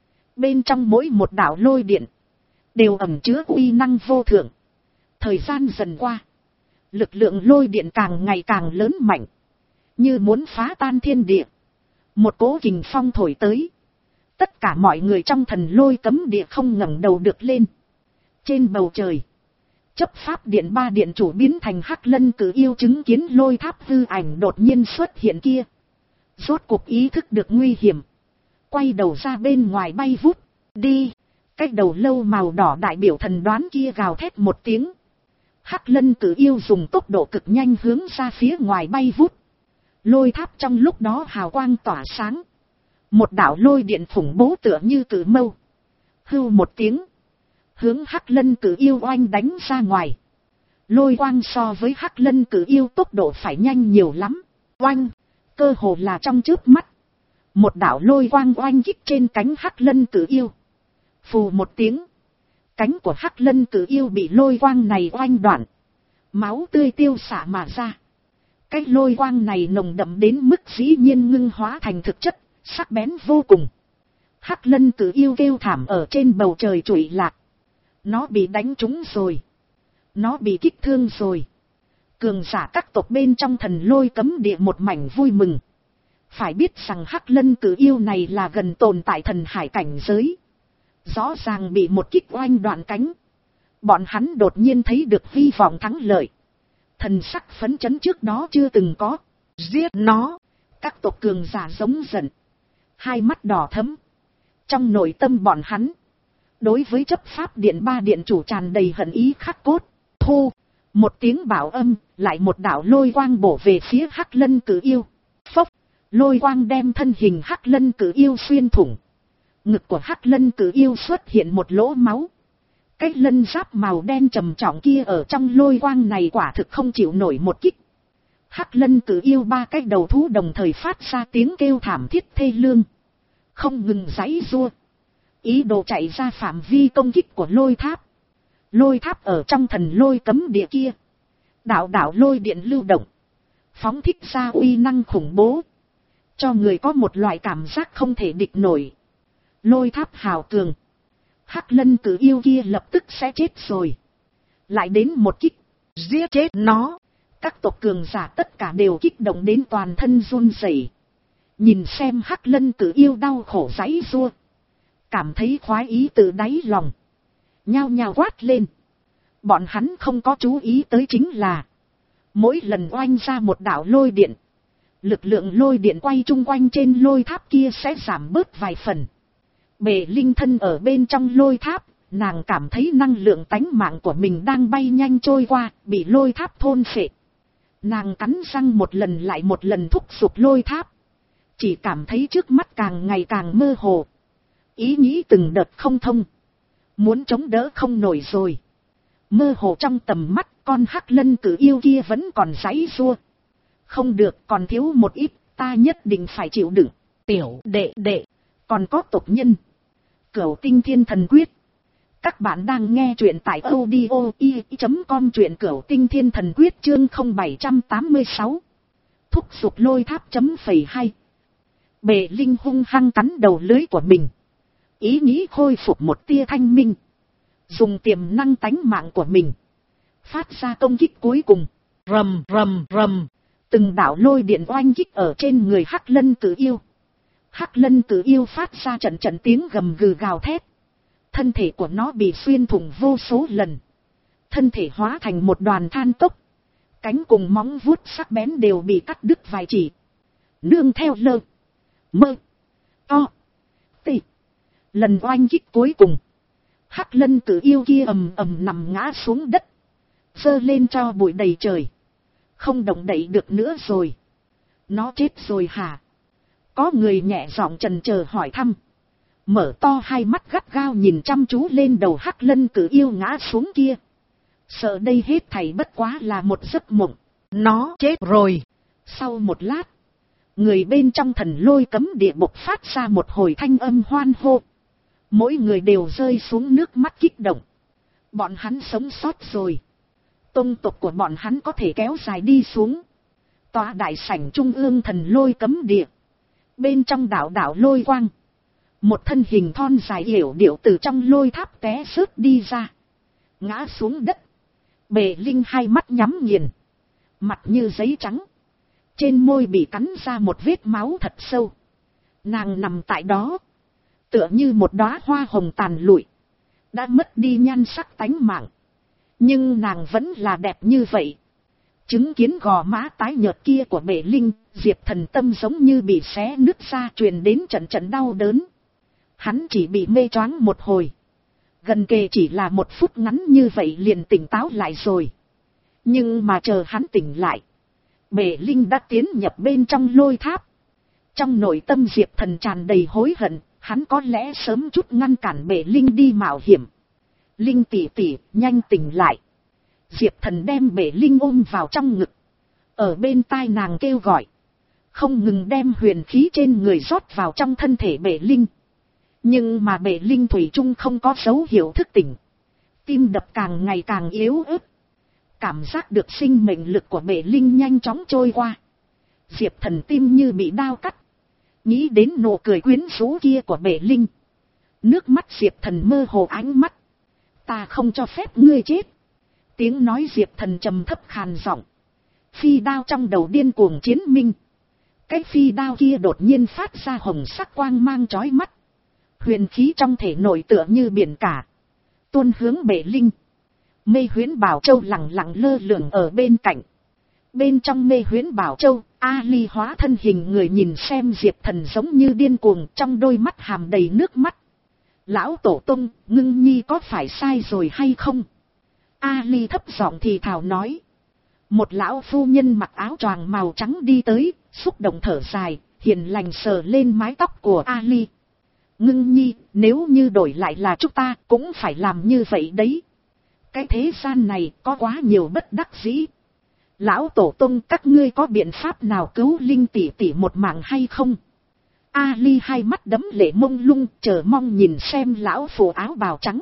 Bên trong mỗi một đạo lôi điện, đều ẩn chứa uy năng vô thượng. Thời gian dần qua, lực lượng lôi điện càng ngày càng lớn mạnh, như muốn phá tan thiên địa. Một cỗ kình phong thổi tới, tất cả mọi người trong thần lôi cấm địa không ngẩng đầu được lên. Trên bầu trời, chấp pháp điện ba điện chủ biến thành Hắc Lân Cử Yêu chứng kiến lôi tháp hư ảnh đột nhiên xuất hiện kia, rốt cuộc ý thức được nguy hiểm, quay đầu ra bên ngoài bay vút đi. Cái đầu lâu màu đỏ đại biểu thần đoán kia gào thét một tiếng. Hắc Lân Cử Yêu dùng tốc độ cực nhanh hướng ra phía ngoài bay vút. Lôi tháp trong lúc đó hào quang tỏa sáng. Một đạo lôi điện khủng bố tựa như cử mâu, hưu một tiếng, hướng Hắc Lân Cử Yêu oanh đánh ra ngoài. Lôi quang so với Hắc Lân Cử Yêu tốc độ phải nhanh nhiều lắm. Oanh, cơ hồ là trong chớp mắt, một đạo lôi quang oanh kích trên cánh Hắc Lân Cử Yêu. Phù một tiếng, cánh của Hắc Lân Cử Yêu bị lôi quang này oanh đoạn, máu tươi tiêu xả mà ra. Cái lôi quang này nồng đậm đến mức dĩ nhiên ngưng hóa thành thực chất, sắc bén vô cùng. Hắc Lân Cử Yêu kêu thảm ở trên bầu trời trụy lạc. Nó bị đánh trúng rồi, nó bị kích thương rồi. Cường giả các tộc bên trong thần lôi cấm địa một mảnh vui mừng. Phải biết rằng Hắc Lân Cử Yêu này là gần tồn tại thần hải cảnh giới, rõ ràng bị một kích oanh đoạn cánh. Bọn hắn đột nhiên thấy được hy vọng thắng lợi, thần sắc phấn chấn trước đó chưa từng có. Giết nó! Các tộc cường giả giống giận, hai mắt đỏ thẫm. Trong nội tâm bọn hắn, đối với chấp pháp điện ba điện chủ tràn đầy hận ý khắc cốt. Thu! Một tiếng bảo âm, lại một đạo lôi quang bổ về phía Hắc Lân Cử Yêu. Phốc! Lôi quang đem thân hình Hắc Lân Cử Yêu xuyên thủng. Ngực của Hắc Lân Cử Yêu xuất hiện một lỗ máu. Cái lân giáp màu đen trầm trọng kia ở trong lôi quang này quả thực không chịu nổi một kích. Hắc Lân Cử Yêu ba cái đầu thú đồng thời phát ra tiếng kêu thảm thiết thê lương, không ngừng giãy giụa, ý đồ chạy ra phạm vi công kích của lôi tháp. Lôi tháp ở trong thần lôi cấm địa kia, đạo đạo lôi điện lưu động, phóng thích ra uy năng khủng bố, cho người có một loại cảm giác không thể địch nổi. Lôi tháp hào cường, Hắc Lân Cử Yêu kia lập tức sẽ chết rồi. Lại đến một kích, giết chết nó. Các tộc cường giả tất cả đều kích động đến toàn thân run rẩy, nhìn xem Hắc Lân Cử Yêu đau khổ giãy giụa, cảm thấy khoái ý từ đáy lòng, nhao nhao quát lên. Bọn hắn không có chú ý tới chính là, mỗi lần oanh ra một đạo lôi điện, lực lượng lôi điện quay chung quanh trên lôi tháp kia sẽ giảm bớt vài phần. Bệ Linh thân ở bên trong lôi tháp, nàng cảm thấy năng lượng tánh mạng của mình đang bay nhanh trôi qua, bị lôi tháp thôn phệ. Nàng cắn răng một lần lại một lần thúc giục lôi tháp, chỉ cảm thấy trước mắt càng ngày càng mơ hồ, ý nghĩ từng đợt không thông. muốn chống đỡ không nổi rồi. Mơ hồ trong tầm mắt, con hắc lân cử yêu kia vẫn còn giãy giụa. Không được, còn thiếu một ít, ta nhất định phải chịu đựng. Tiểu đệ đệ, còn có tộc nhân. Cửu Tinh Thiên Thần Quyết. Các bạn đang nghe truyện tại audio i chấm com, truyện Cửu Tinh Thiên Thần Quyết chương không bảy tám sáu. Thúc giục lôi tháp chấm phẩy hai. Bệ Linh hung hăng cắn đầu lưới của mình. Ý nghĩ khôi phục một tia thanh minh. Dùng tiềm năng tánh mạng của mình. Phát ra công kích cuối cùng. Rầm rầm rầm. Từng đạo lôi điện oanh kích ở trên người hắc lân cử yêu. Hắc lân cử yêu phát ra trận trận tiếng gầm gừ gào thét. Thân thể của nó bị xuyên thủng vô số lần. Thân thể hóa thành một đoàn than cốc. Cánh cùng móng vuốt sắc bén đều bị cắt đứt vài chỉ. Nương theo lơ. Mơ. To. Tị. Lần oanh kích cuối cùng. Hắc lân cử yêu kia ầm ầm nằm ngã xuống đất. Giơ lên cho bụi đầy trời. Không động đậy được nữa rồi. Nó chết rồi hả? Có người nhẹ giọng trần chờ hỏi thăm. Mở to hai mắt gắt gao nhìn chăm chú lên đầu hắc lân cử yêu ngã xuống kia. Sợ đây hết thảy bất quá là một giấc mộng. Nó chết rồi. Sau một lát, người bên trong thần lôi cấm địa bộc phát ra một hồi thanh âm hoan hô. Mỗi người đều rơi xuống nước mắt kích động. Bọn hắn sống sót rồi. Tông tộc của bọn hắn có thể kéo dài đi xuống. Tòa đại sảnh trung ương thần lôi cấm địa. Bên trong đảo đảo lôi quang. Một thân hình thon dài yểu điệu từ trong lôi tháp té rớt đi ra. Ngã xuống đất. Bệ Linh hai mắt nhắm nghiền. Mặt như giấy trắng. Trên môi bị cắn ra một vết máu thật sâu. Nàng nằm tại đó. Tựa như một đóa hoa hồng tàn lụi. Đã mất đi nhan sắc tánh mạng. Nhưng nàng vẫn là đẹp như vậy. Chứng kiến gò má tái nhợt kia của Bệ Linh, Diệp Thần tâm giống như bị xé nứt ra, truyền đến trận trận đau đớn. Hắn chỉ bị mê choáng một hồi. Gần kề chỉ là một phút ngắn như vậy liền tỉnh táo lại rồi. Nhưng mà chờ hắn tỉnh lại, Bệ Linh đã tiến nhập bên trong lôi tháp. Trong nội tâm Diệp Thần tràn đầy hối hận, hắn có lẽ sớm chút ngăn cản Bệ Linh đi mạo hiểm. Linh tỷ tỷ, nhanh tỉnh lại. Diệp Thần đem Bệ Linh ôm vào trong ngực. Ở bên tai nàng kêu gọi. Không ngừng đem huyền khí trên người rót vào trong thân thể Bệ Linh. Nhưng mà Bệ Linh thủy chung không có dấu hiệu thức tỉnh. Tim đập càng ngày càng yếu ớt. Cảm giác được sinh mệnh lực của Bệ Linh nhanh chóng trôi qua. Diệp Thần tim như bị đao cắt. Nghĩ đến nụ cười quyến rũ kia của Bệ Linh. Nước mắt Diệp Thần mơ hồ ánh mắt. Ta không cho phép ngươi chết. Tiếng nói Diệp Thần trầm thấp khàn giọng. Phi đao trong đầu điên cuồng chiến minh. Cái phi đao kia đột nhiên phát ra hồng sắc quang mang chói mắt. Huyền khí trong thể nội tựa như biển cả. Tuôn hướng Bệ Linh. Mê Huyễn Bảo Châu lặng lặng lơ lửng ở bên cạnh. Bên trong Mê Huyễn Bảo Châu, Ali hóa thân hình người nhìn xem Diệp Thần giống như điên cuồng, trong đôi mắt hàm đầy nước mắt. Lão tổ tông, Ngưng Nhi có phải sai rồi hay không? Ali thấp giọng thì thào nói. Một lão phu nhân mặc áo choàng màu trắng đi tới, xúc động thở dài, hiền lành sờ lên mái tóc của Ali. Ngưng Nhi, nếu như đổi lại là chúng ta cũng phải làm như vậy đấy. Cái thế gian này có quá nhiều bất đắc dĩ. Lão tổ tông, các ngươi có biện pháp nào cứu Linh tỷ tỷ một mạng hay không? Ali hai mắt đẫm lệ mông lung, chờ mong nhìn xem lão phù áo bào trắng.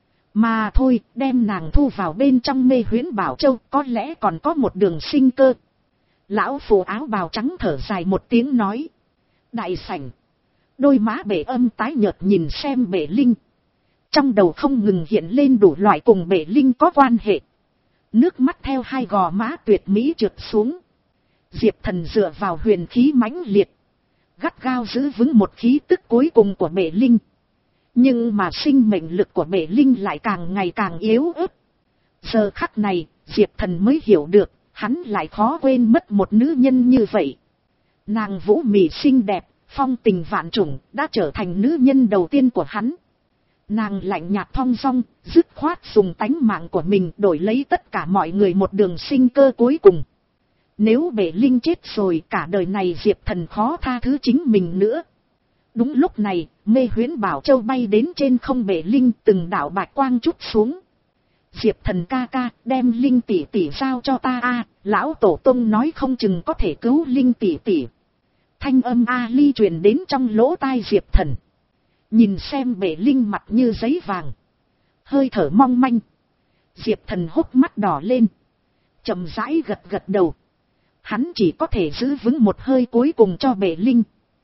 Mà thôi, đem nàng thu vào bên trong Mê Huyễn Bảo Châu, có lẽ còn có một đường sinh cơ. Lão phù áo bào trắng thở dài một tiếng nói. Đại sảnh. Đôi má Bệ Âm tái nhợt nhìn xem Bệ Linh. Trong đầu không ngừng hiện lên đủ loại cùng Bệ Linh có quan hệ. Nước mắt theo hai gò má tuyệt mỹ trượt xuống. Diệp Thần dựa vào huyền khí mãnh liệt. Gắt gao giữ vững một khí tức cuối cùng của Bệ Linh. Nhưng mà sinh mệnh lực của Bệ Linh lại càng ngày càng yếu ớt. Giờ khắc này, Diệp Thần mới hiểu được, hắn lại khó quên mất một nữ nhân như vậy. Nàng vũ mị xinh đẹp, phong tình vạn trùng, đã trở thành nữ nhân đầu tiên của hắn. Nàng lạnh nhạt thong dong, dứt khoát dùng tánh mạng của mình đổi lấy tất cả mọi người một đường sinh cơ cuối cùng. Nếu Bệ Linh chết rồi, cả đời này Diệp Thần khó tha thứ chính mình nữa. Đúng lúc này, Mê Huyễn Bảo Châu bay đến trên không bể linh, từng đạo bạch quang chút xuống. Diệp Thần ca ca, đem Linh tỷ tỷ giao cho ta a, lão tổ tông nói không chừng có thể cứu Linh tỷ tỷ. Thanh âm A Ly truyền đến trong lỗ tai Diệp Thần. Nhìn xem bể linh mặt như giấy vàng, hơi thở mong manh. Diệp Thần hốc mắt đỏ lên, chậm rãi gật gật đầu. Hắn chỉ có thể giữ vững một hơi cuối cùng cho bể linh.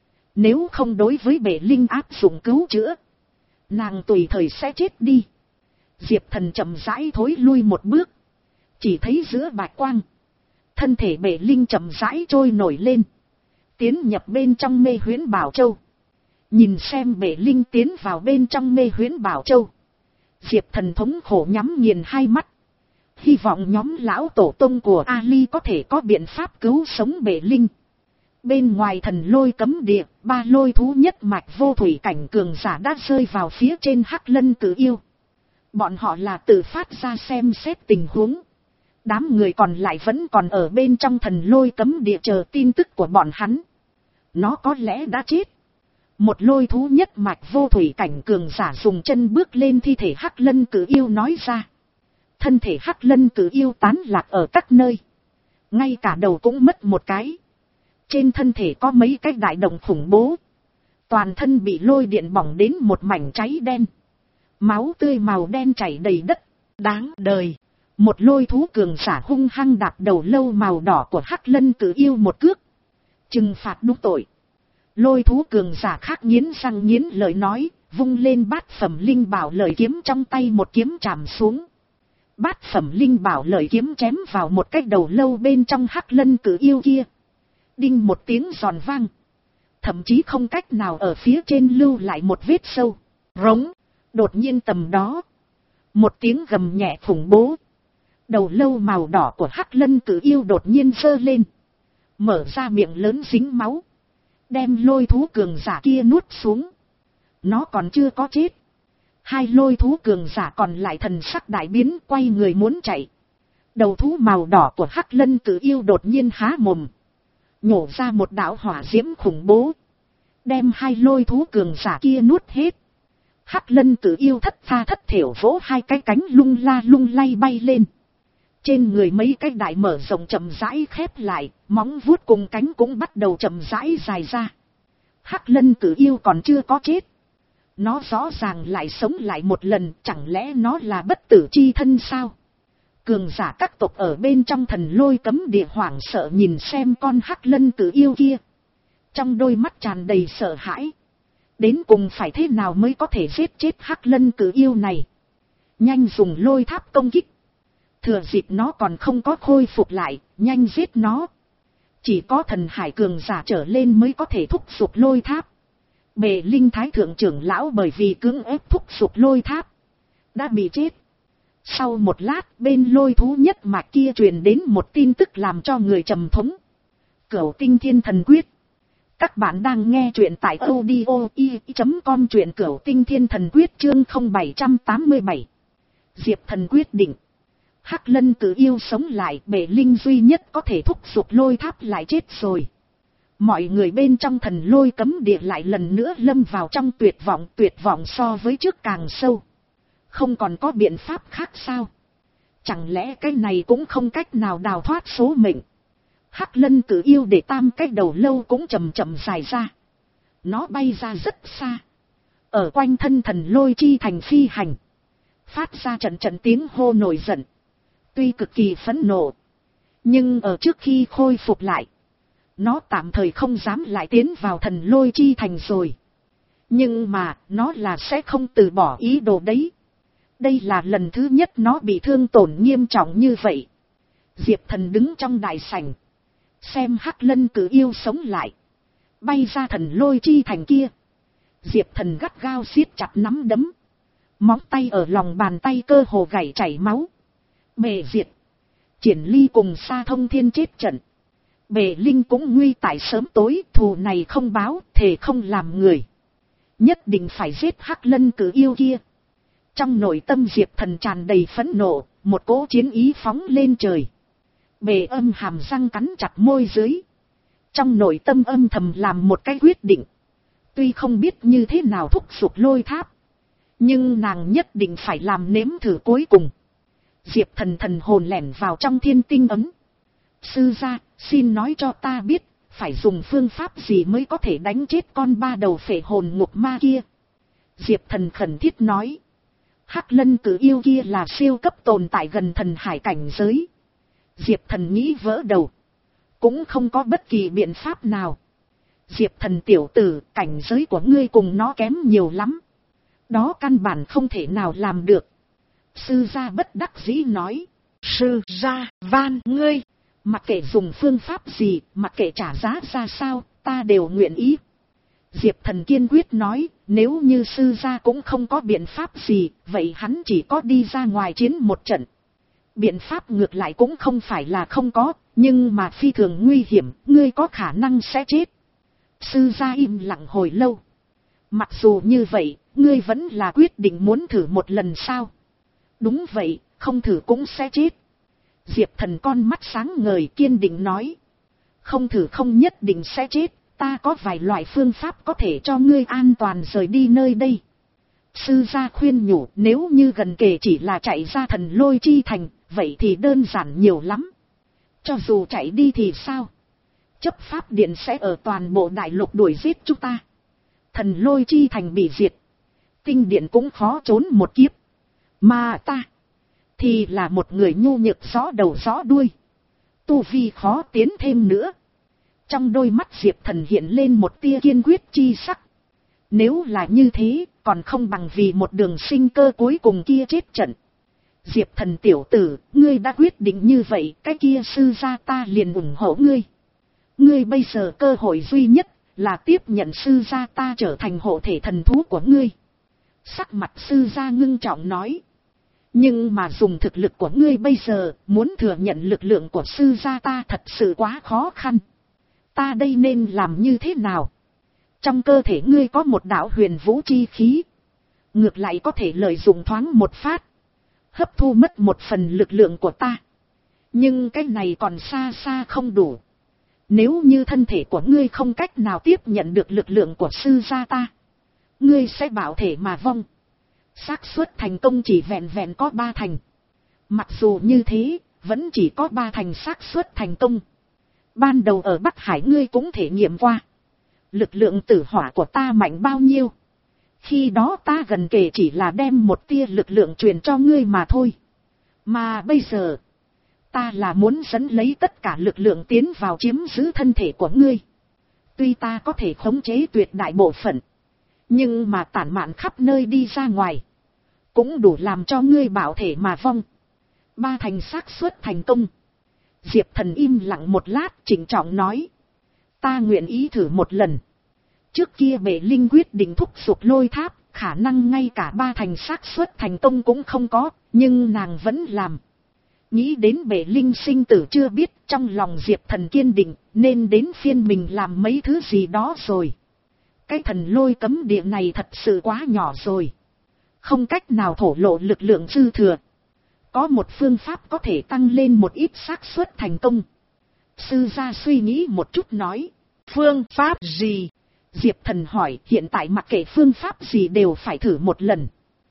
Nếu không đối với bể linh áp dụng cứu chữa, nàng tùy thời sẽ chết đi. Diệp Thần chậm rãi thối lui một bước, chỉ thấy giữa bạch quang, thân thể bể linh chậm rãi trôi nổi lên, tiến nhập bên trong Mê Huyễn Bảo Châu. Nhìn xem bể linh tiến vào bên trong Mê Huyễn Bảo Châu, Diệp Thần thống khổ nhắm nghiền hai mắt. Hy vọng nhóm lão tổ tông của Ali có thể có biện pháp cứu sống bể linh. Bên ngoài thần lôi cấm địa, ba lôi thú nhất mạch vô thủy cảnh cường giả đã rơi vào phía trên Hắc Lân Cử Yêu. Bọn họ là tự phát ra xem xét tình huống. Đám người còn lại vẫn còn ở bên trong thần lôi cấm địa chờ tin tức của bọn hắn. Nó có lẽ đã chết. Một lôi thú nhất mạch vô thủy cảnh cường giả dùng chân bước lên thi thể Hắc Lân Cử Yêu nói ra. Thân thể Hắc Lân Cử Yêu tán lạc ở các nơi. Ngay cả đầu cũng mất một cái. Trên thân thể có mấy cái đại động khủng bố. Toàn thân bị lôi điện bỏng đến một mảnh cháy đen. Máu tươi màu đen chảy đầy đất. Đáng đời. Một lôi thú cường giả hung hăng đạp đầu lâu màu đỏ của Hắc Lân Cử Yêu một cước. Trừng phạt đúng tội. Lôi thú cường giả khác nghiến răng nghiến lợi nói, vung lên bát phẩm linh bảo lợi kiếm trong tay một kiếm chạm xuống. Bát phẩm linh bảo lợi kiếm chém vào một cái đầu lâu bên trong Hắc Lân Cử Yêu kia. Đinh một tiếng giòn vang. Thậm chí không cách nào ở phía trên lưu lại một vết sâu. Rống. Đột nhiên tầm đó. Một tiếng gầm nhẹ khủng bố. Đầu lâu màu đỏ của Hắc Lân Cử Yêu đột nhiên giơ lên. Mở ra miệng lớn dính máu. Đem lôi thú cường giả kia nuốt xuống. Nó còn chưa có chết. Hai lôi thú cường giả còn lại thần sắc đại biến quay người muốn chạy. Đầu thú màu đỏ của Hắc Lân Cử Yêu đột nhiên há mồm. Nhổ ra một đạo hỏa diễm khủng bố. Đem hai lôi thú cường giả kia nuốt hết. Hắc Lân Cử Yêu thất tha thất thểu vỗ hai cái cánh lung la lung lay bay lên. Trên người mấy cái đại mở rộng chậm rãi khép lại, móng vuốt cùng cánh cũng bắt đầu chậm rãi dài ra. Hắc Lân Cử Yêu còn chưa có chết. Nó rõ ràng lại sống lại một lần, chẳng lẽ nó là bất tử chi thân sao? Cường giả các tộc ở bên trong thần lôi cấm địa hoảng sợ nhìn xem con Hắc Lân Cử Yêu kia. Trong đôi mắt tràn đầy sợ hãi. Đến cùng phải thế nào mới có thể giết chết Hắc Lân Cử Yêu này? Nhanh dùng lôi tháp công kích. Thừa dịp nó còn không có khôi phục lại, nhanh giết nó. Chỉ có thần hải cường giả trở lên mới có thể thúc giục lôi tháp. Bệ Linh Thái Thượng trưởng lão bởi vì cưỡng ép thúc giục lôi tháp, đã bị chết. Sau một lát, bên lôi thú nhất mạch kia truyền đến một tin tức làm cho người trầm thống. Cửu Tinh Thiên Thần Quyết. Các bạn đang nghe truyện tại audio i chấm com, truyện Cửu Tinh Thiên Thần Quyết chương không bảy tám bảy. Diệp Thần quyết định. Hắc Lân Cử Yêu sống lại, bệ linh duy nhất có thể thúc giục lôi tháp lại chết rồi. Mọi người bên trong thần lôi cấm địa lại lần nữa lâm vào trong tuyệt vọng, tuyệt vọng so với trước càng sâu. Không còn có biện pháp khác sao? Chẳng lẽ cái này cũng không cách nào đào thoát số mệnh? Hắc Lân Cử Yêu để tam cái đầu lâu cũng chậm chậm dài ra. Nó bay ra rất xa. Ở quanh thân thần lôi chi thành phi hành. Phát ra trận trận tiếng hô nổi giận. Tuy cực kỳ phẫn nộ, nhưng ở trước khi khôi phục lại, nó tạm thời không dám lại tiến vào thần lôi chi thành rồi. Nhưng mà, nó là sẽ không từ bỏ ý đồ đấy. Đây là lần thứ nhất nó bị thương tổn nghiêm trọng như vậy. Diệp Thần đứng trong đại sảnh, xem Hắc Lân Cử Yêu sống lại, bay ra thần lôi chi thành kia. Diệp Thần gắt gao siết chặt nắm đấm, móng tay ở lòng bàn tay cơ hồ gảy chảy máu. Bề diệt, Triển Ly cùng Sa Thông Thiên chết trận. Bề Linh cũng nguy tại sớm tối, thù này không báo, thề không làm người. Nhất định phải giết Hắc Lân Cử Yêu kia. Trong nội tâm Diệp Thần tràn đầy phẫn nộ, một cỗ chiến ý phóng lên trời. Bề Âm hàm răng cắn chặt môi dưới. Trong nội tâm âm thầm làm một cái quyết định. Tuy không biết như thế nào thúc giục lôi tháp, nhưng nàng nhất định phải làm nếm thử cuối cùng. Diệp Thần thần hồn lẻn vào trong thiên tinh ấm. Sư gia, xin nói cho ta biết, phải dùng phương pháp gì mới có thể đánh chết con ba đầu phệ hồn ngục ma kia. Diệp Thần khẩn thiết nói. Hắc Lân Cử Yêu kia là siêu cấp tồn tại gần thần hải cảnh giới. Diệp Thần nghĩ vỡ đầu. Cũng không có bất kỳ biện pháp nào. Diệp Thần tiểu tử, cảnh giới của ngươi cùng nó kém nhiều lắm. Đó căn bản không thể nào làm được. Sư gia bất đắc dĩ nói. Sư gia, van ngươi. Mặc kệ dùng phương pháp gì, mặc kệ trả giá ra sao, ta đều nguyện ý. Diệp Thần kiên quyết nói, nếu như sư gia cũng không có biện pháp gì, vậy hắn chỉ có đi ra ngoài chiến một trận. Biện pháp ngược lại cũng không phải là không có, nhưng mà phi thường nguy hiểm, ngươi có khả năng sẽ chết. Sư gia im lặng hồi lâu. Mặc dù như vậy, ngươi vẫn là quyết định muốn thử một lần sao? Đúng vậy, không thử cũng sẽ chết. Diệp Thần con mắt sáng ngời kiên định nói. Không thử không nhất định sẽ chết, ta có vài loại phương pháp có thể cho ngươi an toàn rời đi nơi đây. Sư gia khuyên nhủ, nếu như gần kề chỉ là chạy ra Thần Lôi Chi Thành, vậy thì đơn giản nhiều lắm. Cho dù chạy đi thì sao? Chấp pháp điện sẽ ở toàn bộ đại lục đuổi giết chúng ta. Thần Lôi Chi Thành bị diệt, tinh điện cũng khó trốn một kiếp. Mà ta thì là một người nhu nhược rõ đầu rõ đuôi, tu vi khó tiến thêm nữa. Trong đôi mắt Diệp Thần hiện lên một tia kiên quyết chi sắc. Nếu là như thế, còn không bằng vì một đường sinh cơ cuối cùng kia chết trận. Diệp Thần tiểu tử, ngươi đã quyết định như vậy, cái kia sư gia ta liền ủng hộ ngươi. Ngươi bây giờ cơ hội duy nhất là tiếp nhận sư gia ta trở thành hộ thể thần thú của ngươi. Sắc mặt sư gia ngưng trọng nói. Nhưng mà dùng thực lực của ngươi bây giờ, muốn thừa nhận lực lượng của sư gia ta thật sự quá khó khăn. Ta đây nên làm như thế nào? Trong cơ thể ngươi có một đạo huyền vũ chi khí. Ngược lại có thể lợi dụng thoáng một phát, hấp thu mất một phần lực lượng của ta. Nhưng cái này còn xa xa không đủ. Nếu như thân thể của ngươi không cách nào tiếp nhận được lực lượng của sư gia ta, ngươi sẽ bảo thể mà vong. Xác suất thành công chỉ vẹn vẹn có ba thành. Mặc dù như thế, vẫn chỉ có ba thành xác suất thành công. Ban đầu ở Bắc Hải ngươi cũng thể nghiệm qua. Lực lượng tử hỏa của ta mạnh bao nhiêu. Khi đó ta gần kể chỉ là đem một tia lực lượng truyền cho ngươi mà thôi. Mà bây giờ, ta là muốn dẫn lấy tất cả lực lượng tiến vào chiếm giữ thân thể của ngươi. Tuy ta có thể khống chế tuyệt đại bộ phận, nhưng mà tản mạn khắp nơi đi ra ngoài, cũng đủ làm cho ngươi bảo thể mà vong. Ba thành xác suất thành công. Diệp Thần im lặng một lát, chỉnh trọng nói. Ta nguyện ý thử một lần. Trước kia Bệ Linh quyết định thúc giục lôi tháp, khả năng ngay cả ba thành xác suất thành công cũng không có, nhưng nàng vẫn làm. Nghĩ đến Bệ Linh sinh tử chưa biết, trong lòng Diệp Thần kiên định, nên đến phiên mình làm mấy thứ gì đó rồi. Cái thần lôi cấm địa này thật sự quá nhỏ rồi. Không cách nào thổ lộ lực lượng dư thừa. Có một phương pháp có thể tăng lên một ít xác suất thành công. Sư gia suy nghĩ một chút nói. Phương pháp gì? Diệp Thần hỏi, hiện tại mặc kệ phương pháp gì đều phải thử một lần.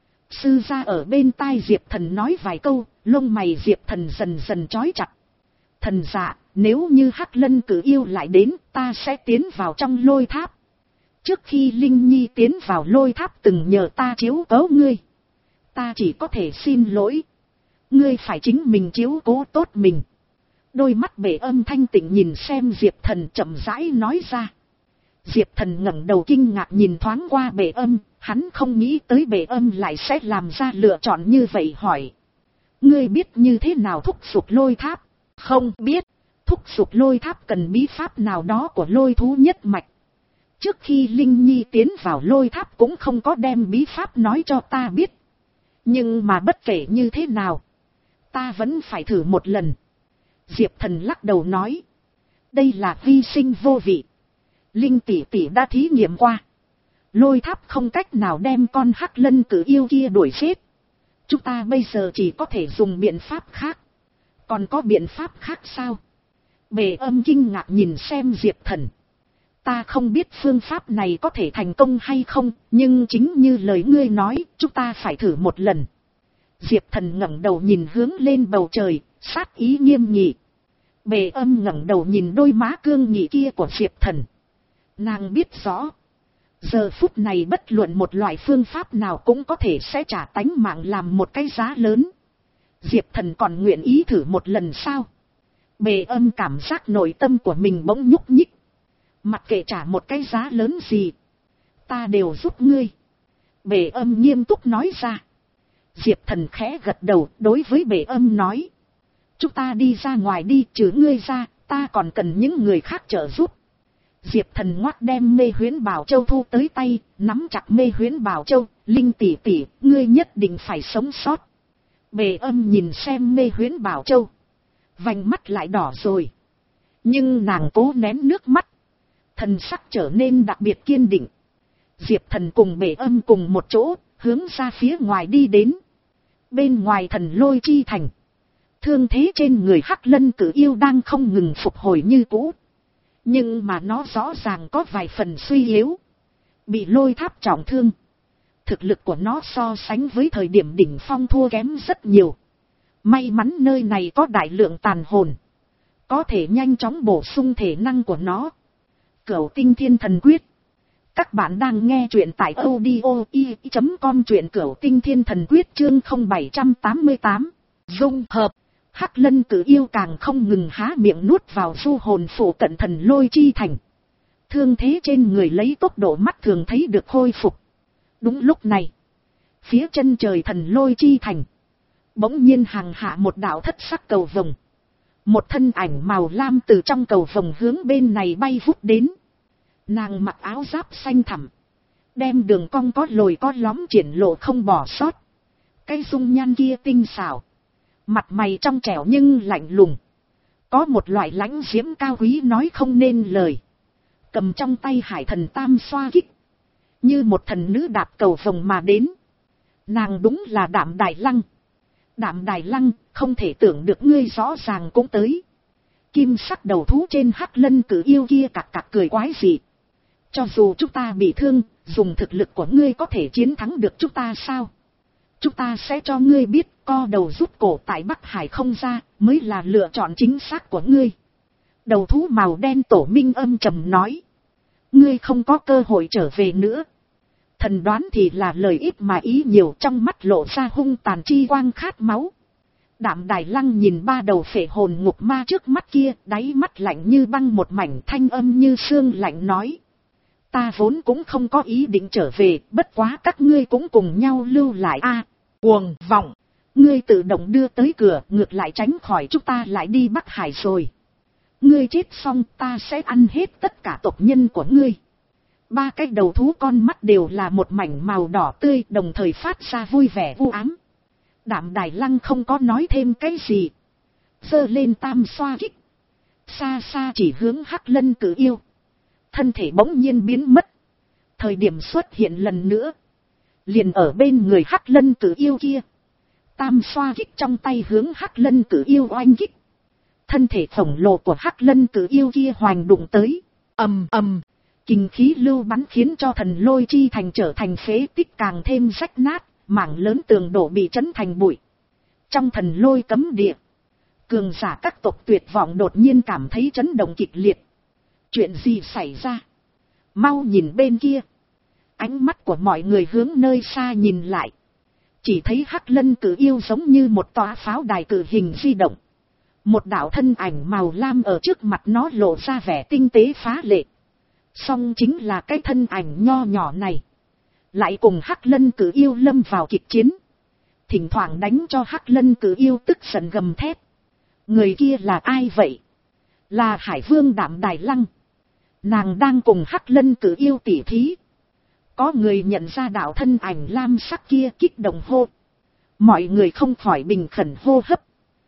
Sư gia ở bên tai Diệp Thần nói vài câu, lông mày Diệp Thần dần dần trói chặt. Thần dạ, nếu như Hắc Lân Cử Yêu lại đến, ta sẽ tiến vào trong lôi tháp. Trước khi Linh Nhi tiến vào lôi tháp từng nhờ ta chiếu cố ngươi. Ta chỉ có thể xin lỗi. Ngươi phải chính mình chiếu cố tốt mình. Đôi mắt Bệ Âm thanh tịnh nhìn xem Diệp Thần chậm rãi nói ra. Diệp Thần ngẩng đầu kinh ngạc nhìn thoáng qua Bệ Âm, hắn không nghĩ tới Bệ Âm lại sẽ làm ra lựa chọn như vậy, hỏi. Ngươi biết như thế nào thúc giục lôi tháp? Không biết. Thúc giục lôi tháp cần bí pháp nào đó của lôi thú nhất mạch. Trước khi Linh Nhi tiến vào lôi tháp cũng không có đem bí pháp nói cho ta biết. Nhưng mà bất kể như thế nào, ta vẫn phải thử một lần. Diệp Thần lắc đầu nói. Đây là vi sinh vô vị. Linh tỷ tỷ đã thí nghiệm qua. Lôi tháp không cách nào đem con Hắc Lân Cử Yêu kia đuổi giết. Chúng ta bây giờ chỉ có thể dùng biện pháp khác. Còn có biện pháp khác sao? Bệ Âm kinh ngạc nhìn xem Diệp Thần. Ta không biết phương pháp này có thể thành công hay không, nhưng chính như lời ngươi nói, chúng ta phải thử một lần. Diệp Thần ngẩng đầu nhìn hướng lên bầu trời, sát ý nghiêm nghị. Bề Âm ngẩng đầu nhìn đôi má cương nghị kia của Diệp Thần. Nàng biết rõ, giờ phút này bất luận một loại phương pháp nào cũng có thể sẽ trả tánh mạng làm một cái giá lớn. Diệp Thần còn nguyện ý thử một lần sao? Bề Âm cảm giác nội tâm của mình bỗng nhúc nhích. Mặc kệ trả một cái giá lớn gì, ta đều giúp ngươi. Bề Âm nghiêm túc nói ra. Diệp Thần khẽ gật đầu, đối với Bề Âm nói. Chúng ta đi ra ngoài đi, trừ ngươi ra, ta còn cần những người khác trợ giúp. Diệp Thần ngoắt đem mê huyễn bảo châu thu tới tay, nắm chặt mê huyễn bảo châu. Linh tỷ tỷ, ngươi nhất định phải sống sót. Bề Âm nhìn xem mê huyễn bảo châu, vành mắt lại đỏ rồi. Nhưng nàng cố nén nước mắt, thần sắc trở nên đặc biệt kiên định. Diệp Thần cùng Bề Âm cùng một chỗ, hướng ra phía ngoài đi đến. Bên ngoài Thần Lôi Chi thành, thương thế trên người Hắc Lân Cử Yêu đang không ngừng phục hồi như cũ. Nhưng mà nó rõ ràng có vài phần suy yếu, bị lôi tháp trọng thương. Thực lực của nó so sánh với thời điểm đỉnh phong thua kém rất nhiều. May mắn nơi này có đại lượng tàn hồn, có thể nhanh chóng bổ sung thể năng của nó. Cửu Tinh Thiên Thần Quyết. Các bạn đang nghe truyện tại audio i chấm com, truyện Cửu Tinh Thiên Thần Quyết chương không bảy tám tám. Dung hợp. Hắc Lân Cử Yêu càng không ngừng há miệng nuốt vào du hồn phủ cận Thần Lôi Chi thành. Thương thế trên người lấy tốc độ mắt thường thấy được khôi phục. Đúng lúc này, phía chân trời Thần Lôi Chi thành, bỗng nhiên hàng hạ một đạo thất sắc cầu vồng. Một thân ảnh màu lam từ trong cầu vồng hướng bên này bay vút đến. Nàng mặc áo giáp xanh thẳm, đem đường cong có lồi có lõm triển lộ không bỏ sót. Cái dung nhan kia tinh xảo, mặt mày trong trẻo nhưng lạnh lùng, có một loại lãnh diễm cao quý nói không nên lời. Cầm trong tay Hải Thần Tam Xoa Kích, như một thần nữ đạp cầu vồng mà đến. Nàng đúng là Đạm Đài Lăng. Đạm Đài Lăng, không thể tưởng được ngươi rõ ràng cũng tới. Kim sắc đầu thú trên Hắc Lân Cử Yêu kia cặc cặc cười quái dị. Cho dù chúng ta bị thương, dùng thực lực của ngươi có thể chiến thắng được chúng ta sao? Chúng ta sẽ cho ngươi biết, co đầu rút cổ tại Bắc Hải không ra, mới là lựa chọn chính xác của ngươi. Đầu thú màu đen Tổ Minh âm trầm nói. Ngươi không có cơ hội trở về nữa. Thần đoán thì là lời ít mà ý nhiều, trong mắt lộ ra hung tàn chi quang khát máu. Đạm Đài Lăng nhìn ba đầu phệ hồn ngục ma trước mắt kia, đáy mắt lạnh như băng một mảnh, thanh âm như xương lạnh nói. Ta vốn cũng không có ý định trở về, bất quá các ngươi cũng cùng nhau lưu lại a. À, cuồng vọng, ngươi tự động đưa tới cửa, ngược lại tránh khỏi chúng ta lại đi Bắc Hải rồi. Ngươi chết xong ta sẽ ăn hết tất cả tộc nhân của ngươi. Ba cái đầu thú con mắt đều là một mảnh màu đỏ tươi, đồng thời phát ra vui vẻ u ám. Đạm Đài Lăng không có nói thêm cái gì, giơ lên Tam Xoa Kích, xa xa chỉ hướng Hắc Lân Cử Yêu. Thân thể bỗng nhiên biến mất. Thời điểm xuất hiện lần nữa, liền ở bên người Hắc Lân Cử Yêu kia. Tam Xoa Kích trong tay hướng Hắc Lân Cử Yêu oanh kích. Thân thể khổng lồ của Hắc Lân Cử Yêu kia hoành đụng tới. Ầm ầm, kinh khí lưu bắn khiến cho Thần Lôi Chi thành trở thành phế tích càng thêm rách nát, mảng lớn tường đổ bị chấn thành bụi. Trong Thần Lôi cấm địa, cường giả các tộc tuyệt vọng đột nhiên cảm thấy chấn động kịch liệt. Chuyện gì xảy ra? Mau nhìn bên kia. Ánh mắt của mọi người hướng nơi xa nhìn lại. Chỉ thấy Hắc Lân Cử Yêu giống như một tòa pháo đài cử hình di động. Một đạo thân ảnh màu lam ở trước mặt nó lộ ra vẻ tinh tế phá lệ. Song chính là cái thân ảnh nho nhỏ này, lại cùng Hắc Lân Cử Yêu lâm vào kịch chiến. Thỉnh thoảng đánh cho Hắc Lân Cử Yêu tức giận gầm thét. Người kia là ai vậy? Là Hải Vương Đạm Đài Lăng. Nàng đang cùng Hắc Lân Cử Yêu tỉ thí. Có người nhận ra đạo thân ảnh lam sắc kia, kích động hô. Mọi người không khỏi bình khẩn hô hấp,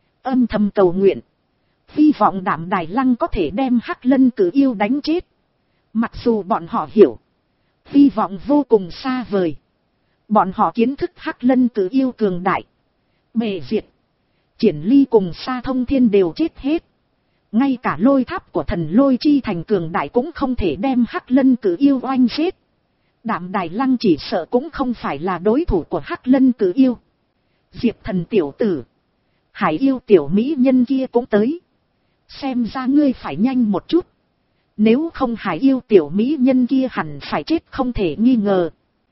âm thầm cầu nguyện, hy vọng Đạm Đài Lăng có thể đem Hắc Lân Cử Yêu đánh chết. Mặc dù bọn họ hiểu, hy vọng vô cùng xa vời. Bọn họ kiến thức Hắc Lân Cử Yêu cường đại, bề diệt. Triển Ly cùng Sa Thông Thiên đều chết hết. Ngay cả lôi tháp của thần lôi chi thành cường đại cũng không thể đem Hắc Lân Cử Yêu oanh giết. Đạm Đài Lăng chỉ sợ cũng không phải là đối thủ của Hắc Lân Cử Yêu. Diệp Thần tiểu tử, Hải yêu tiểu mỹ nhân kia cũng tới. Xem ra ngươi phải nhanh một chút. Nếu không Hải yêu tiểu mỹ nhân kia hẳn phải chết không thể nghi ngờ.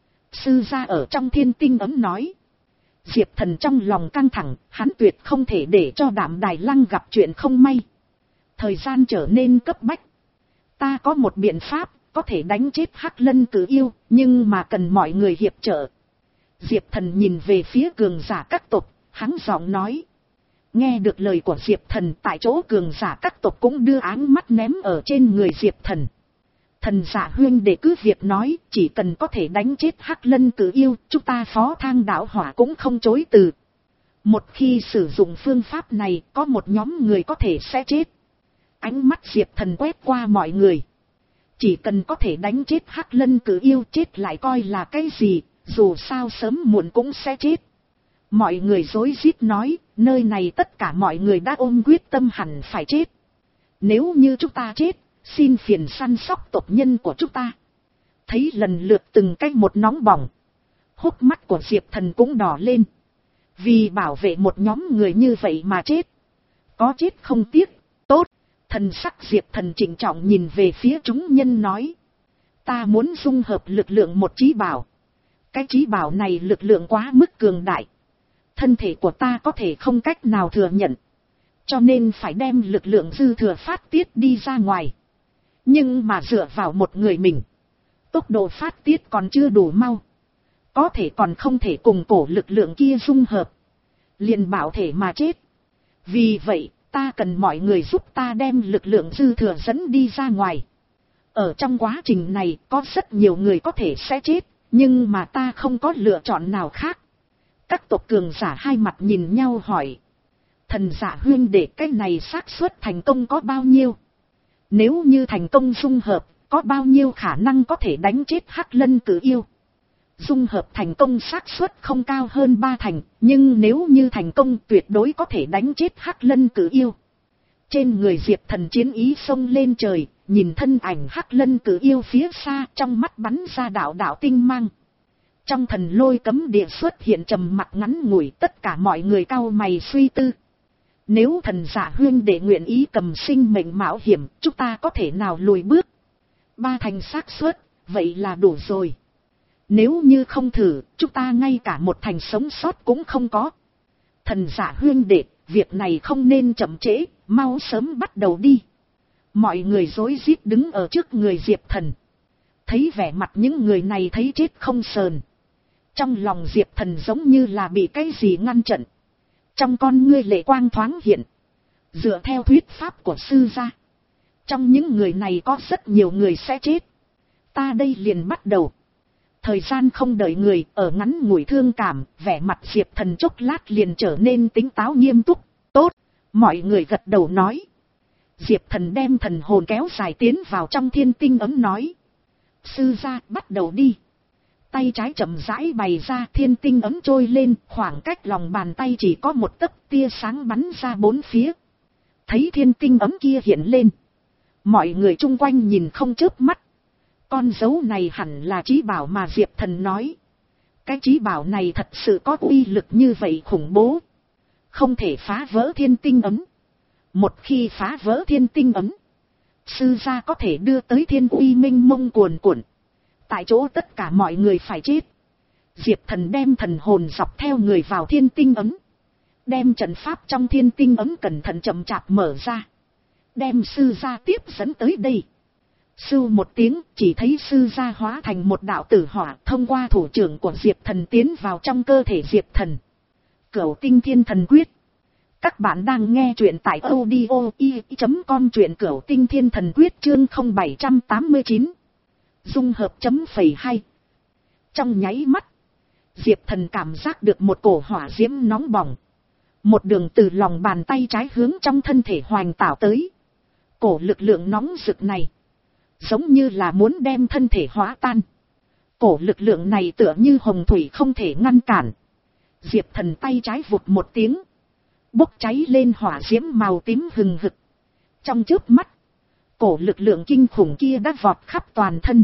Sư gia ở trong thiên tinh ấm nói. Diệp Thần trong lòng căng thẳng, hắn tuyệt không thể để cho Đạm Đài Lăng gặp chuyện không may. Thời gian trở nên cấp bách. Ta có một biện pháp, có thể đánh chết Hắc Lân Cử Yêu, nhưng mà cần mọi người hiệp trợ. Diệp Thần nhìn về phía cường giả các tộc, hắn giọng nói. Nghe được lời của Diệp Thần, tại chỗ cường giả các tộc cũng đưa áng mắt ném ở trên người Diệp Thần. Thần giả huyên để cứ việc nói, chỉ cần có thể đánh chết Hắc Lân Cử Yêu, chúng ta Phó Thang Đạo Hỏa cũng không chối từ. Một khi sử dụng phương pháp này, có một nhóm người có thể sẽ chết. Ánh mắt Diệp Thần quét qua mọi người. Chỉ cần có thể đánh chết Hắc Lân Cử Yêu, chết lại coi là cái gì, dù sao sớm muộn cũng sẽ chết. Mọi người rối rít nói, nơi này tất cả mọi người đã ôm quyết tâm hẳn phải chết. Nếu như chúng ta chết, xin phiền săn sóc tộc nhân của chúng ta. Thấy lần lượt từng cái một nóng bỏng. Hốc mắt của Diệp Thần cũng đỏ lên. Vì bảo vệ một nhóm người như vậy mà chết. Có chết không tiếc. Tốt. Thần sắc Diệp Thần trịnh trọng nhìn về phía chúng nhân nói. Ta muốn dung hợp lực lượng một chí bảo. Cái chí bảo này lực lượng quá mức cường đại. Thân thể của ta có thể không cách nào thừa nhận. Cho nên phải đem lực lượng dư thừa phát tiết đi ra ngoài. Nhưng mà dựa vào một người mình. Tốc độ phát tiết còn chưa đủ mau. Có thể còn không thể cùng cổ lực lượng kia dung hợp. Liền bảo thể mà chết. Vì vậy ta cần mọi người giúp ta đem lực lượng dư thừa dẫn đi ra ngoài. Ở trong quá trình này có rất nhiều người có thể sẽ chết. Nhưng mà ta không có lựa chọn nào khác. Các tộc cường giả hai mặt nhìn nhau hỏi. Thần giả huyên để cái này xác suất thành công có bao nhiêu? Nếu như thành công dung hợp, có bao nhiêu khả năng có thể đánh chết Hắc Lân Cử Yêu? Dung hợp thành công xác suất không cao hơn ba thành, nhưng nếu như thành công tuyệt đối có thể đánh chết Hắc Lân Cử Yêu. Trên người Diệp Thần chiến ý xông lên trời, nhìn thân ảnh Hắc Lân Cử Yêu phía xa, trong mắt bắn ra đạo đạo tinh mang. Trong thần lôi cấm địa xuất hiện trầm mặc ngắn ngủi, tất cả mọi người cau mày suy tư. Nếu thần giả huyên để nguyện ý cầm sinh mệnh mạo hiểm, chúng ta có thể nào lùi bước? Ba thành xác suất, vậy là đủ rồi. Nếu như không thử, chúng ta ngay cả một thành sống sót cũng không có. Thần giả huyên đệ, việc này không nên chậm trễ, mau sớm bắt đầu đi. Mọi người rối rít đứng ở trước người Diệp Thần. Thấy vẻ mặt những người này thấy chết không sờn. Trong lòng Diệp Thần giống như là bị cái gì ngăn chặn. Trong con ngươi lệ quang thoáng hiện. Dựa theo thuyết pháp của sư gia, trong những người này có rất nhiều người sẽ chết. Ta đây liền bắt đầu. Thời gian không đợi người, ở ngắn ngủi thương cảm, vẻ mặt Diệp Thần chốc lát liền trở nên tính táo nghiêm túc. Tốt, mọi người gật đầu nói. Diệp Thần đem thần hồn kéo dài tiến vào trong thiên tinh ấm nói. Sư gia, bắt đầu đi. Tay trái chậm rãi bày ra, thiên tinh ấm trôi lên, khoảng cách lòng bàn tay chỉ có một tấc, tia sáng bắn ra bốn phía. Thấy thiên tinh ấm kia hiện lên. Mọi người chung quanh nhìn không chớp mắt. Con dấu này hẳn là chí bảo mà Diệp Thần nói. Cái chí bảo này thật sự có uy lực như vậy khủng bố. Không thể phá vỡ thiên tinh ấm. Một khi phá vỡ thiên tinh ấm, sư gia có thể đưa tới thiên uy minh mông cuồn cuộn. Tại chỗ tất cả mọi người phải chết. Diệp Thần đem thần hồn dọc theo người vào thiên tinh ấm. Đem trận pháp trong thiên tinh ấm cẩn thận chậm chạp mở ra. Đem sư gia tiếp dẫn tới đây. Sưu một tiếng, chỉ thấy sư gia hóa thành một đạo tử hỏa, thông qua thủ trưởng của Diệp Thần tiến vào trong cơ thể Diệp Thần. Cửu tinh thiên thần quyết. Các bạn đang nghe truyện tại audio i chấm com, truyện Cửu tinh thiên thần quyết chương không bảy tám chín. Dung hợp chấm phẩy hai. Trong nháy mắt, Diệp Thần cảm giác được một cổ hỏa diễm nóng bỏng. Một đường từ lòng bàn tay trái hướng trong thân thể hoành tạo tới. Cổ lực lượng nóng rực này, giống như là muốn đem thân thể hóa tan. Cổ lực lượng này tựa như hồng thủy không thể ngăn cản. Diệp Thần tay trái vụt một tiếng, bốc cháy lên hỏa diễm màu tím hừng hực. Trong chớp mắt, cổ lực lượng kinh khủng kia đã vọt khắp toàn thân.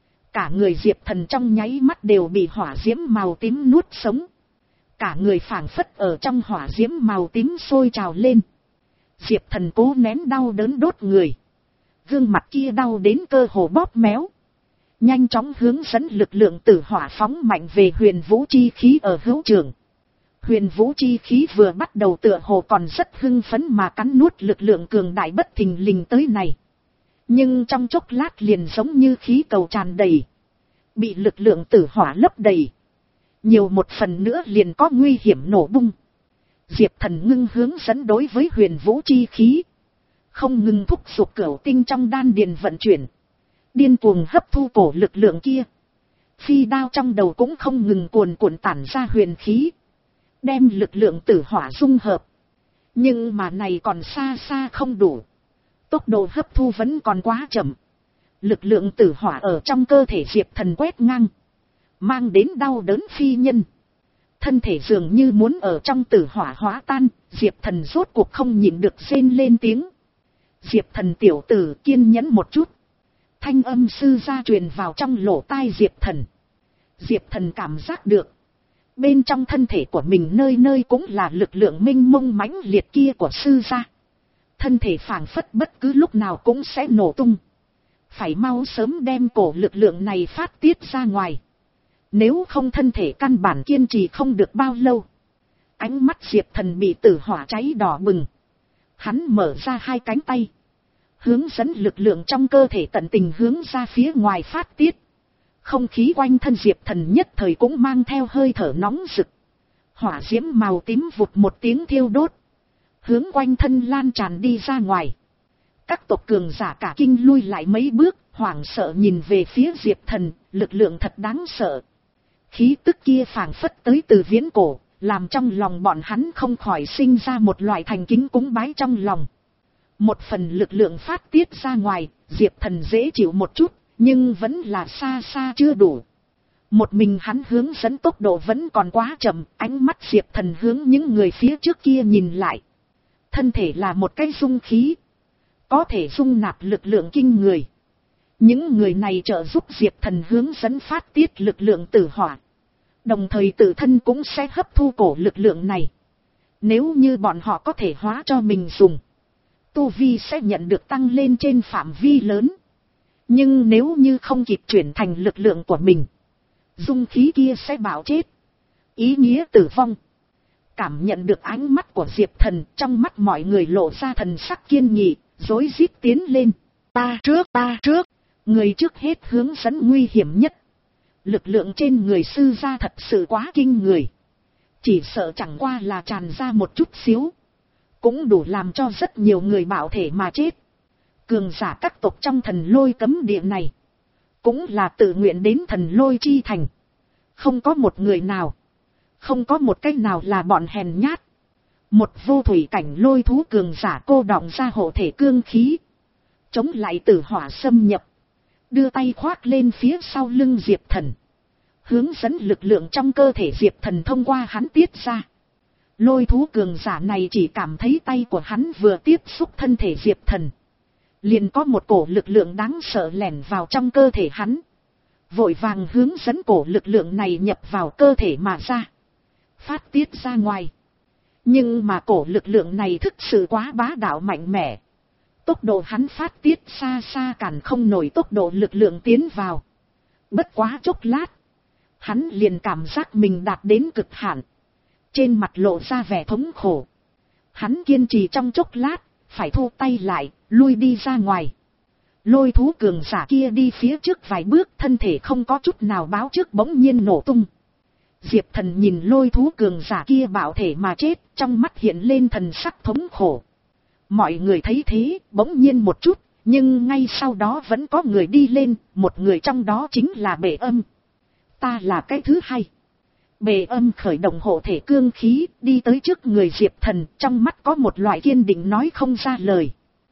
Cả người Diệp Thần trong nháy mắt đều bị hỏa diễm màu tím nuốt sống. Cả người phảng phất ở trong hỏa diễm màu tím sôi trào lên. Diệp Thần cố nén đau đớn đốt người. Gương mặt kia đau đến cơ hồ bóp méo. Nhanh chóng hướng dẫn lực lượng tử hỏa phóng mạnh về huyền vũ chi khí ở hữu trường. Huyền vũ chi khí vừa bắt đầu tựa hồ còn rất hưng phấn mà cắn nuốt lực lượng cường đại bất thình lình tới này. Nhưng trong chốc lát liền giống như khí cầu tràn đầy. Bị lực lượng tử hỏa lấp đầy. Nhiều một phần nữa liền có nguy hiểm nổ bung. Diệp Thần ngưng hướng dẫn đối với huyền vũ chi khí. Không ngừng thúc giục cửu tinh trong đan điền vận chuyển. Điên cuồng hấp thu cổ lực lượng kia. Phi đao trong đầu cũng không ngừng cuồn cuộn tản ra huyền khí. Đem lực lượng tử hỏa dung hợp. Nhưng mà này còn xa xa không đủ. Tốc độ hấp thu vẫn còn quá chậm. Lực lượng tử hỏa ở trong cơ thể Diệp Thần quét ngang. Mang đến đau đớn phi nhân. Thân thể dường như muốn ở trong tử hỏa hóa tan. Diệp Thần rốt cuộc không nhịn được rên lên tiếng. Diệp Thần tiểu tử kiên nhẫn một chút. Thanh âm sư gia truyền vào trong lỗ tai Diệp Thần. Diệp Thần cảm giác được. Bên trong thân thể của mình nơi nơi cũng là lực lượng minh mông mãnh liệt kia của sư gia. Thân thể phảng phất bất cứ lúc nào cũng sẽ nổ tung. Phải mau sớm đem cổ lực lượng này phát tiết ra ngoài. Nếu không thân thể căn bản kiên trì không được bao lâu. Ánh mắt Diệp Thần bị tử hỏa cháy đỏ bừng. Hắn mở ra hai cánh tay. Hướng dẫn lực lượng trong cơ thể tận tình hướng ra phía ngoài phát tiết. Không khí quanh thân Diệp Thần nhất thời cũng mang theo hơi thở nóng rực. Hỏa diễm màu tím vụt một tiếng thiêu đốt. Hướng quanh thân lan tràn đi ra ngoài. Các tộc cường giả cả kinh lui lại mấy bước, hoảng sợ nhìn về phía Diệp Thần, lực lượng thật đáng sợ. Khí tức kia phảng phất tới từ viễn cổ, làm trong lòng bọn hắn không khỏi sinh ra một loại thành kính cúng bái trong lòng. Một phần lực lượng phát tiết ra ngoài, Diệp Thần dễ chịu một chút, nhưng vẫn là xa xa chưa đủ. Một mình hắn hướng dẫn tốc độ vẫn còn quá chậm, ánh mắt Diệp Thần hướng những người phía trước kia nhìn lại. Thân thể là một cái dung khí, có thể dung nạp lực lượng kinh người. Những người này trợ giúp Diệp Thần hướng dẫn phát tiết lực lượng tử hỏa. Đồng thời tự thân cũng sẽ hấp thu cổ lực lượng này. Nếu như bọn họ có thể hóa cho mình dùng, tu vi sẽ nhận được tăng lên trên phạm vi lớn. Nhưng nếu như không kịp chuyển thành lực lượng của mình, dung khí kia sẽ bạo chết. Ý nghĩa tử vong. Cảm nhận được ánh mắt của Diệp Thần, trong mắt mọi người lộ ra thần sắc kiên nghị, rối rít tiến lên. Ta trước, ta trước. Người trước hết hướng dẫn nguy hiểm nhất. Lực lượng trên người sư gia thật sự quá kinh người. Chỉ sợ chẳng qua là tràn ra một chút xíu, cũng đủ làm cho rất nhiều người bạo thể mà chết. Cường giả các tộc trong thần lôi cấm địa này, cũng là tự nguyện đến thần lôi chi thành. Không có một người nào, không có một cách nào là bọn hèn nhát. Một vô thủy cảnh lôi thú cường giả cô đọng ra hộ thể cương khí, chống lại tử hỏa xâm nhập. Đưa tay khoác lên phía sau lưng Diệp Thần, hướng dẫn lực lượng trong cơ thể Diệp Thần thông qua hắn tiết ra. Lôi thú cường giả này chỉ cảm thấy tay của hắn vừa tiếp xúc thân thể Diệp Thần, liền có một cổ lực lượng đáng sợ lẻn vào trong cơ thể hắn. Vội vàng hướng dẫn cổ lực lượng này nhập vào cơ thể mà ra, phát tiết ra ngoài. Nhưng mà cổ lực lượng này thực sự quá bá đạo mạnh mẽ. Tốc độ hắn phát tiết xa xa cản không nổi tốc độ lực lượng tiến vào. Bất quá chốc lát, hắn liền cảm giác mình đạt đến cực hạn. Trên mặt lộ ra vẻ thống khổ. Hắn kiên trì trong chốc lát, phải thu tay lại, lui đi ra ngoài. Lôi thú cường giả kia đi phía trước vài bước, thân thể không có chút nào báo trước bỗng nhiên nổ tung. Diệp Thần nhìn lôi thú cường giả kia bạo thể mà chết, trong mắt hiện lên thần sắc thống khổ. Mọi người thấy thế, bỗng nhiên một chút, nhưng ngay sau đó vẫn có người đi lên, một người trong đó chính là Bệ Âm. Ta là cái thứ hai. Bệ Âm khởi động hộ thể cương khí, đi tới trước người Diệp Thần, trong mắt có một loại kiên định nói không ra lời.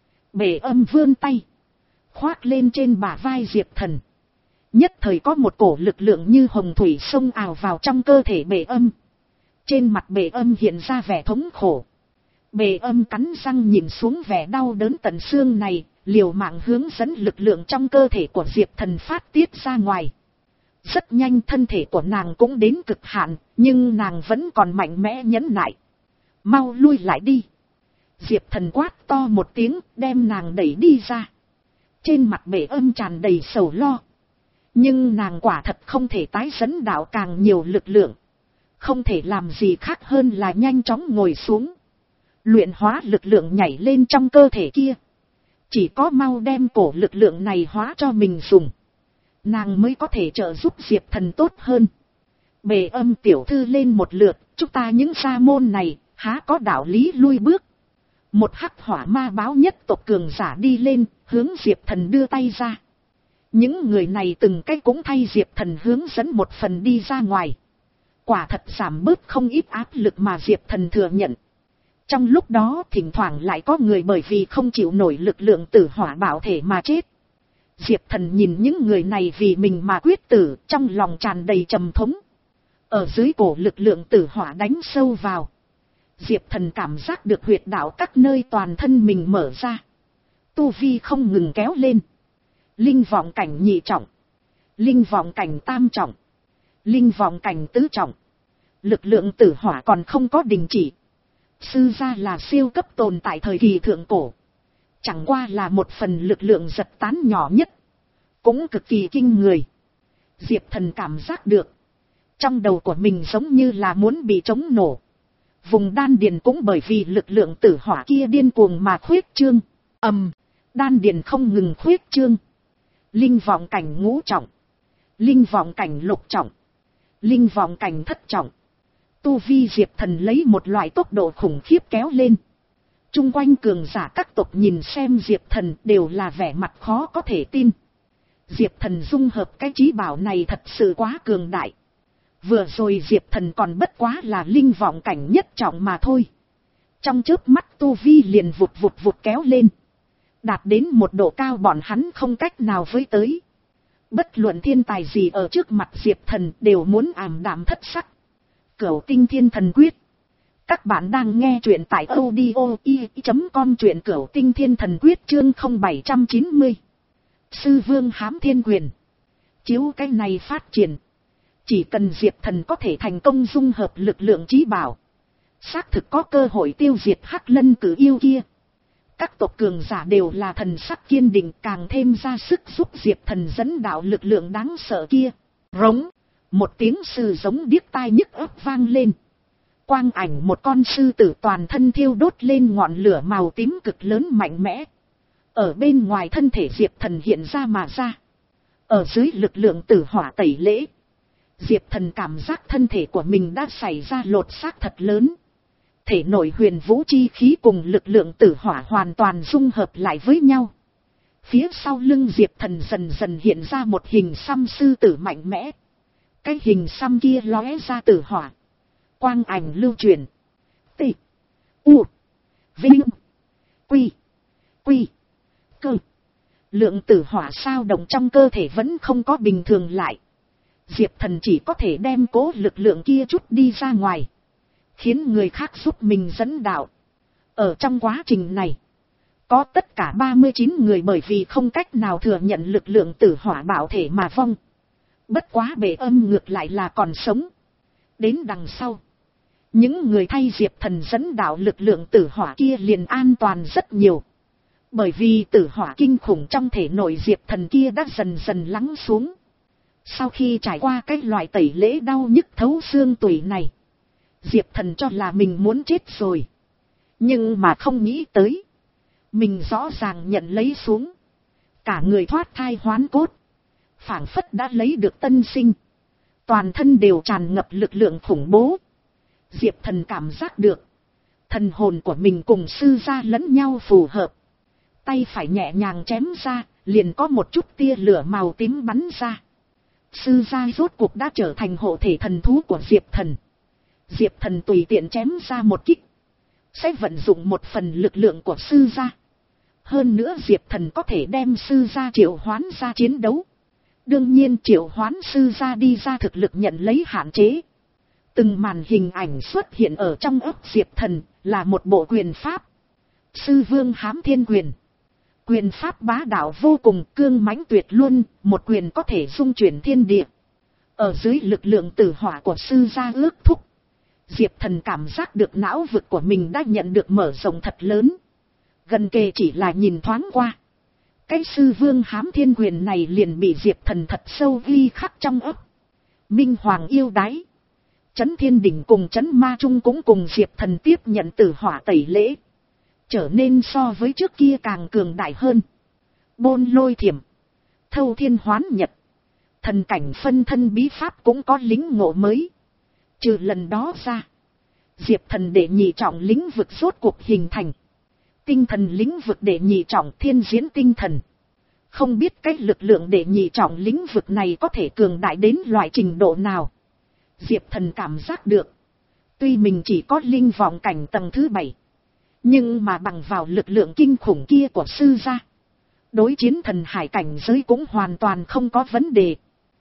Bệ Âm vươn tay, khoác lên trên bả vai Diệp Thần. Nhất thời có một cổ lực lượng như hồng thủy sông ào vào trong cơ thể Bệ Âm. Trên mặt Bệ Âm hiện ra vẻ thống khổ. Bề âm cắn răng nhìn xuống vẻ đau đớn tận xương này, liều mạng hướng dẫn lực lượng trong cơ thể của Diệp Thần phát tiết ra ngoài. Rất nhanh thân thể của nàng cũng đến cực hạn, nhưng nàng vẫn còn mạnh mẽ nhẫn nại. Mau lui lại đi. Diệp Thần quát to một tiếng, đem nàng đẩy đi ra. Trên mặt bề âm tràn đầy sầu lo. Nhưng nàng quả thật không thể tái dẫn đạo càng nhiều lực lượng. Không thể làm gì khác hơn là nhanh chóng ngồi xuống. Luyện hóa lực lượng nhảy lên trong cơ thể kia. Chỉ có mau đem cổ lực lượng này hóa cho mình dùng. Nàng mới có thể trợ giúp Diệp Thần tốt hơn. Bề âm tiểu thư lên một lượt, chúng ta những sa môn này, há có đạo lý lui bước. Một hắc hỏa ma báo nhất tộc cường giả đi lên, hướng Diệp Thần đưa tay ra. Những người này từng cách cũng thay Diệp Thần hướng dẫn một phần đi ra ngoài. Quả thật giảm bớt không ít áp lực mà Diệp Thần thừa nhận. Trong lúc đó thỉnh thoảng lại có người bởi vì không chịu nổi lực lượng tử hỏa bảo thể mà chết. Diệp Thần nhìn những người này vì mình mà quyết tử, trong lòng tràn đầy trầm thống. Ở dưới cổ lực lượng tử hỏa đánh sâu vào. Diệp Thần cảm giác được huyệt đạo các nơi toàn thân mình mở ra. Tu vi không ngừng kéo lên. Linh vọng cảnh nhị trọng. Linh vọng cảnh tam trọng. Linh vọng cảnh tứ trọng. Lực lượng tử hỏa còn không có đình chỉ. Sư gia là siêu cấp tồn tại thời kỳ thượng cổ. Chẳng qua là một phần lực lượng giật tán nhỏ nhất. Cũng cực kỳ kinh người. Diệp Thần cảm giác được. Trong đầu của mình giống như là muốn bị trống nổ. Vùng đan điền cũng bởi vì lực lượng tử hỏa kia điên cuồng mà khuyết trương. Ầm, đan điền không ngừng khuyết trương. Linh vọng cảnh ngũ trọng. Linh vọng cảnh lục trọng. Linh vọng cảnh thất trọng. Tu vi Diệp Thần lấy một loại tốc độ khủng khiếp kéo lên. Trung quanh cường giả các tộc nhìn xem Diệp Thần đều là vẻ mặt khó có thể tin. Diệp Thần dung hợp cái trí bảo này thật sự quá cường đại. Vừa rồi Diệp Thần còn bất quá là linh vọng cảnh nhất trọng mà thôi. Trong chớp mắt tu vi liền vụt vụt vụt kéo lên. Đạt đến một độ cao bọn hắn không cách nào với tới. Bất luận thiên tài gì ở trước mặt Diệp Thần đều muốn ảm đạm thất sắc. Cửu Tinh Thiên Thần Quyết. Các bạn đang nghe truyện tại audio i chấm com, truyện Cửu Tinh Thiên Thần Quyết chương không bảy chín không. Sư Vương Hám Thiên Quyền. Chiếu cái này phát triển. Chỉ cần Diệp Thần có thể thành công dung hợp lực lượng trí bảo. Xác thực có cơ hội tiêu diệt Hắc Lân Cử Yêu kia. Các tộc cường giả đều là thần sắc kiên định, càng thêm ra sức giúp Diệp Thần dẫn đạo lực lượng đáng sợ kia. Rống. Một tiếng sư giống điếc tai nhức óc vang lên. Quang ảnh một con sư tử toàn thân thiêu đốt lên ngọn lửa màu tím cực lớn mạnh mẽ. Ở bên ngoài thân thể Diệp Thần hiện ra mà ra. Ở dưới lực lượng tử hỏa tẩy lễ. Diệp Thần cảm giác thân thể của mình đã xảy ra lột xác thật lớn. Thể nội huyền vũ chi khí cùng lực lượng tử hỏa hoàn toàn dung hợp lại với nhau. Phía sau lưng Diệp Thần dần dần hiện ra một hình xăm sư tử mạnh mẽ. Cái hình xăm kia lóe ra tử hỏa. Quang ảnh lưu truyền. T. U. Vinh. Quy. Quy. Cơ. Lượng tử hỏa sao động trong cơ thể vẫn không có bình thường lại. Diệp Thần chỉ có thể đem cố lực lượng kia chút đi ra ngoài. Khiến người khác giúp mình dẫn đạo. Ở trong quá trình này. Có tất cả ba mươi chín người bởi vì không cách nào thừa nhận lực lượng tử hỏa bảo thể mà vong. Bất quá bề âm ngược lại là còn sống. Đến đằng sau. Những người thay Diệp Thần dẫn đạo lực lượng tử hỏa kia liền an toàn rất nhiều. Bởi vì tử hỏa kinh khủng trong thể nội Diệp Thần kia đã dần dần lắng xuống. Sau khi trải qua cái loại tẩy lễ đau nhức thấu xương tủy này. Diệp Thần cho là mình muốn chết rồi. Nhưng mà không nghĩ tới. Mình rõ ràng nhận lấy xuống. Cả người thoát thai hoán cốt. Phảng phất đã lấy được tân sinh. Toàn thân đều tràn ngập lực lượng khủng bố. Diệp Thần cảm giác được. Thần hồn của mình cùng sư gia lẫn nhau phù hợp. Tay phải nhẹ nhàng chém ra. Liền có một chút tia lửa màu tím bắn ra. Sư gia rốt cuộc đã trở thành hộ thể thần thú của Diệp Thần. Diệp Thần tùy tiện chém ra một kích. Sẽ vận dụng một phần lực lượng của sư gia. Hơn nữa Diệp Thần có thể đem sư gia triệu hoán ra chiến đấu. Đương nhiên triệu hoán sư gia đi ra thực lực nhận lấy hạn chế. Từng màn hình ảnh xuất hiện ở trong óc Diệp Thần, là một bộ quyền pháp. Sư vương hám thiên quyền. Quyền pháp bá đạo vô cùng, cương mãnh tuyệt luôn, một quyền có thể dung chuyển thiên địa. Ở dưới lực lượng tử hỏa của sư gia ước thúc, Diệp Thần cảm giác được não vực của mình đã nhận được mở rộng thật lớn. Gần kề chỉ là nhìn thoáng qua, cái sư vương hám thiên quyền này liền bị Diệp Thần thật sâu ghi khắc trong óc. Minh Hoàng yêu đái, Chấn Thiên Đỉnh cùng Chấn Ma Trung cũng cùng Diệp Thần tiếp nhận tử hỏa tẩy lễ, trở nên so với trước kia càng cường đại hơn. Bôn lôi thiểm, thâu thiên hoán nhật, thần cảnh phân thân bí pháp cũng có lĩnh ngộ mới. Trừ lần đó ra, Diệp Thần đệ nhị trọng lĩnh vực rốt cuộc hình thành. Tinh thần lĩnh vực đệ nhị trọng thiên diễn tinh thần. Không biết cái lực lượng đệ nhị trọng lĩnh vực này có thể cường đại đến loại trình độ nào. Diệp Thần cảm giác được, tuy mình chỉ có linh vọng cảnh tầng thứ bảy, nhưng mà bằng vào lực lượng kinh khủng kia của sư gia, đối chiến thần hải cảnh giới cũng hoàn toàn không có vấn đề.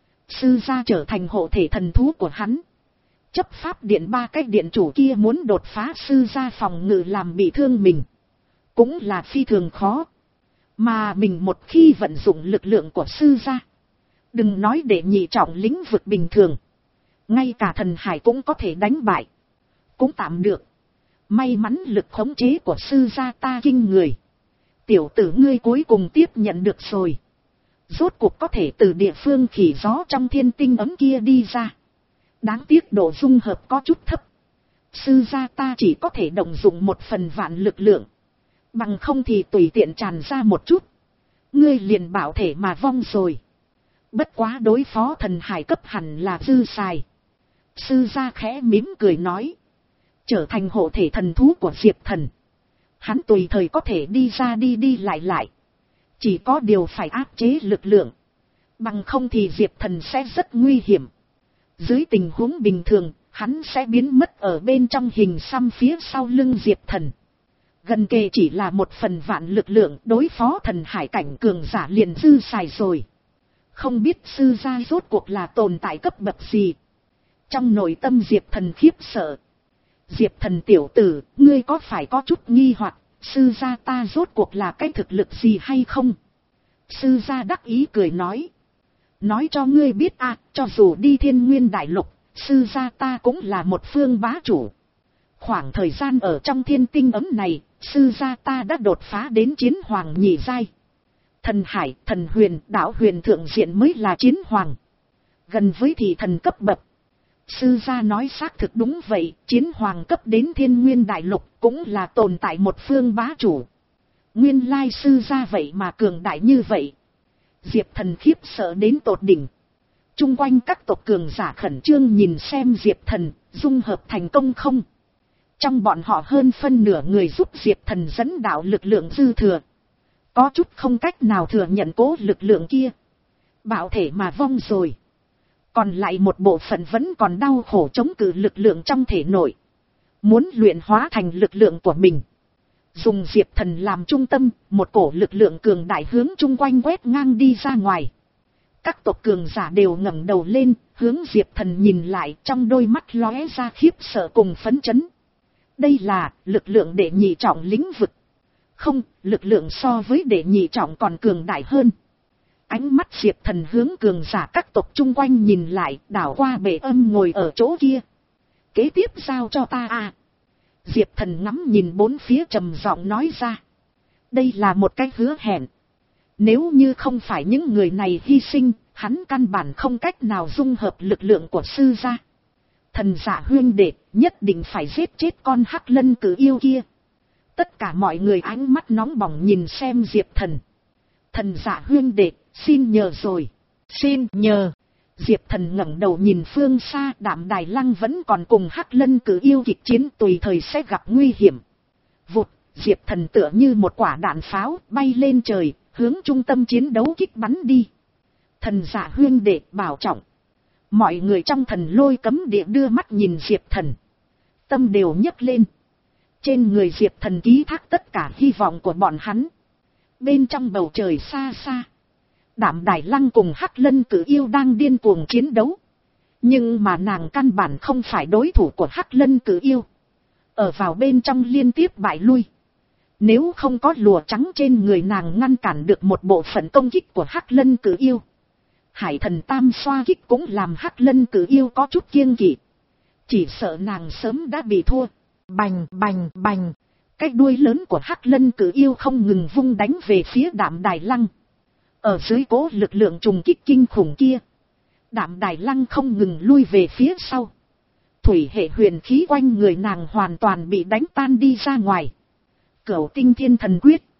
Sư gia trở thành hộ thể thần thú của hắn. Chấp pháp điện ba cái điện chủ kia muốn đột phá sư gia phòng ngự làm bị thương mình, cũng là phi thường khó. Mà mình một khi vận dụng lực lượng của sư gia, đừng nói để nhị trọng lĩnh vực bình thường, ngay cả thần hải cũng có thể đánh bại. Cũng tạm được. May mắn lực khống chế của sư gia ta kinh người. Tiểu tử ngươi cuối cùng tiếp nhận được rồi. Rốt cuộc có thể từ địa phương khỉ gió trong thiên tinh ấm kia đi ra. Đáng tiếc độ dung hợp có chút thấp. Sư gia ta chỉ có thể động dụng một phần vạn lực lượng. Bằng không thì tùy tiện tràn ra một chút, ngươi liền bảo thể mà vong rồi. Bất quá đối phó thần hải cấp hẳn là dư xài. Sư gia khẽ mỉm cười nói. Trở thành hộ thể thần thú của Diệp Thần, hắn tùy thời có thể đi ra đi đi lại lại. Chỉ có điều phải áp chế lực lượng, bằng không thì Diệp Thần sẽ rất nguy hiểm. Dưới tình huống bình thường, hắn sẽ biến mất ở bên trong hình xăm phía sau lưng Diệp Thần. Gần kề chỉ là một phần vạn lực lượng đối phó thần hải cảnh cường giả liền dư xài rồi. Không biết sư gia rốt cuộc là tồn tại cấp bậc gì. Trong nội tâm Diệp Thần khiếp sợ. Diệp Thần tiểu tử, ngươi có phải có chút nghi hoặc sư gia ta rốt cuộc là cái thực lực gì hay không? Sư gia đắc ý cười nói. Nói cho ngươi biết à, cho dù đi Thiên Nguyên Đại Lục, sư gia ta cũng là một phương bá chủ. Khoảng thời gian ở trong thiên tinh ấm này, sư gia ta đã đột phá đến chiến hoàng nhị giai. Thần hải, thần huyền, đạo huyền thượng diện mới là chiến hoàng. Gần với thị thần cấp bậc. Sư gia nói xác thực đúng vậy, chiến hoàng cấp đến Thiên Nguyên Đại Lục cũng là tồn tại một phương bá chủ. Nguyên lai sư gia vậy mà cường đại như vậy. Diệp Thần khiếp sợ đến tột đỉnh. Trung quanh các tộc cường giả khẩn trương nhìn xem Diệp Thần, dung hợp thành công không. Trong bọn họ hơn phân nửa người giúp Diệp Thần dẫn đạo lực lượng dư thừa. Có chút không cách nào thừa nhận cố lực lượng kia. Bảo thể mà vong rồi. Còn lại một bộ phận vẫn còn đau khổ chống cự lực lượng trong thể nội. Muốn luyện hóa thành lực lượng của mình. Dùng Diệp Thần làm trung tâm, một cổ lực lượng cường đại hướng chung quanh quét ngang đi ra ngoài. Các tộc cường giả đều ngẩng đầu lên, hướng Diệp Thần nhìn lại, trong đôi mắt lóe ra khiếp sợ cùng phấn chấn. Đây là lực lượng đệ nhị trọng lĩnh vực. Không, lực lượng so với đệ nhị trọng còn cường đại hơn. Ánh mắt Diệp Thần hướng cường giả các tộc chung quanh nhìn lại, đảo qua bệ âm ngồi ở chỗ kia. Kế tiếp giao cho ta à. Diệp Thần ngắm nhìn bốn phía trầm giọng nói ra. Đây là một cái hứa hẹn. Nếu như không phải những người này hy sinh, hắn căn bản không cách nào dung hợp lực lượng của sư gia. Thần giả huyên đệ, nhất định phải giết chết con hắc lân cử yêu kia. Tất cả mọi người ánh mắt nóng bỏng nhìn xem Diệp Thần. Thần giả huyên đệ, xin nhờ rồi. Xin nhờ. Diệp Thần ngẩng đầu nhìn phương xa, Đạm Đài Lăng vẫn còn cùng hắc lân cử yêu kịch chiến, tùy thời sẽ gặp nguy hiểm. Vụt, Diệp Thần tựa như một quả đạn pháo bay lên trời, hướng trung tâm chiến đấu kích bắn đi. Thần giả huyên đệ bảo trọng. Mọi người trong thần lôi cấm địa đưa mắt nhìn Diệp Thần. Tâm đều nhấc lên. Trên người Diệp Thần ký thác tất cả hy vọng của bọn hắn. Bên trong bầu trời xa xa, Đạm Đài Lăng cùng hắc lân cử yêu đang điên cuồng chiến đấu. Nhưng mà nàng căn bản không phải đối thủ của hắc lân cử yêu. ở vào bên trong liên tiếp bại lui. Nếu không có lụa trắng trên người nàng ngăn cản được một bộ phận công kích của Hắc Lân Cử Yêu, Hải Thần Tam xoa kích cũng làm Hắc Lân Cử Yêu có chút kiêng kỵ. Chỉ sợ nàng sớm đã bị thua. Bành bành bành. Cái đuôi lớn của Hắc Lân Cử Yêu không ngừng vung đánh về phía Đạm Đài Lăng. Ở dưới cố lực lượng trùng kích kinh khủng kia, Đạm Đài Lăng không ngừng lui về phía sau. Thủy hệ huyền khí quanh người nàng hoàn toàn bị đánh tan đi ra ngoài. Cửu Tinh Thiên Thần Quyết.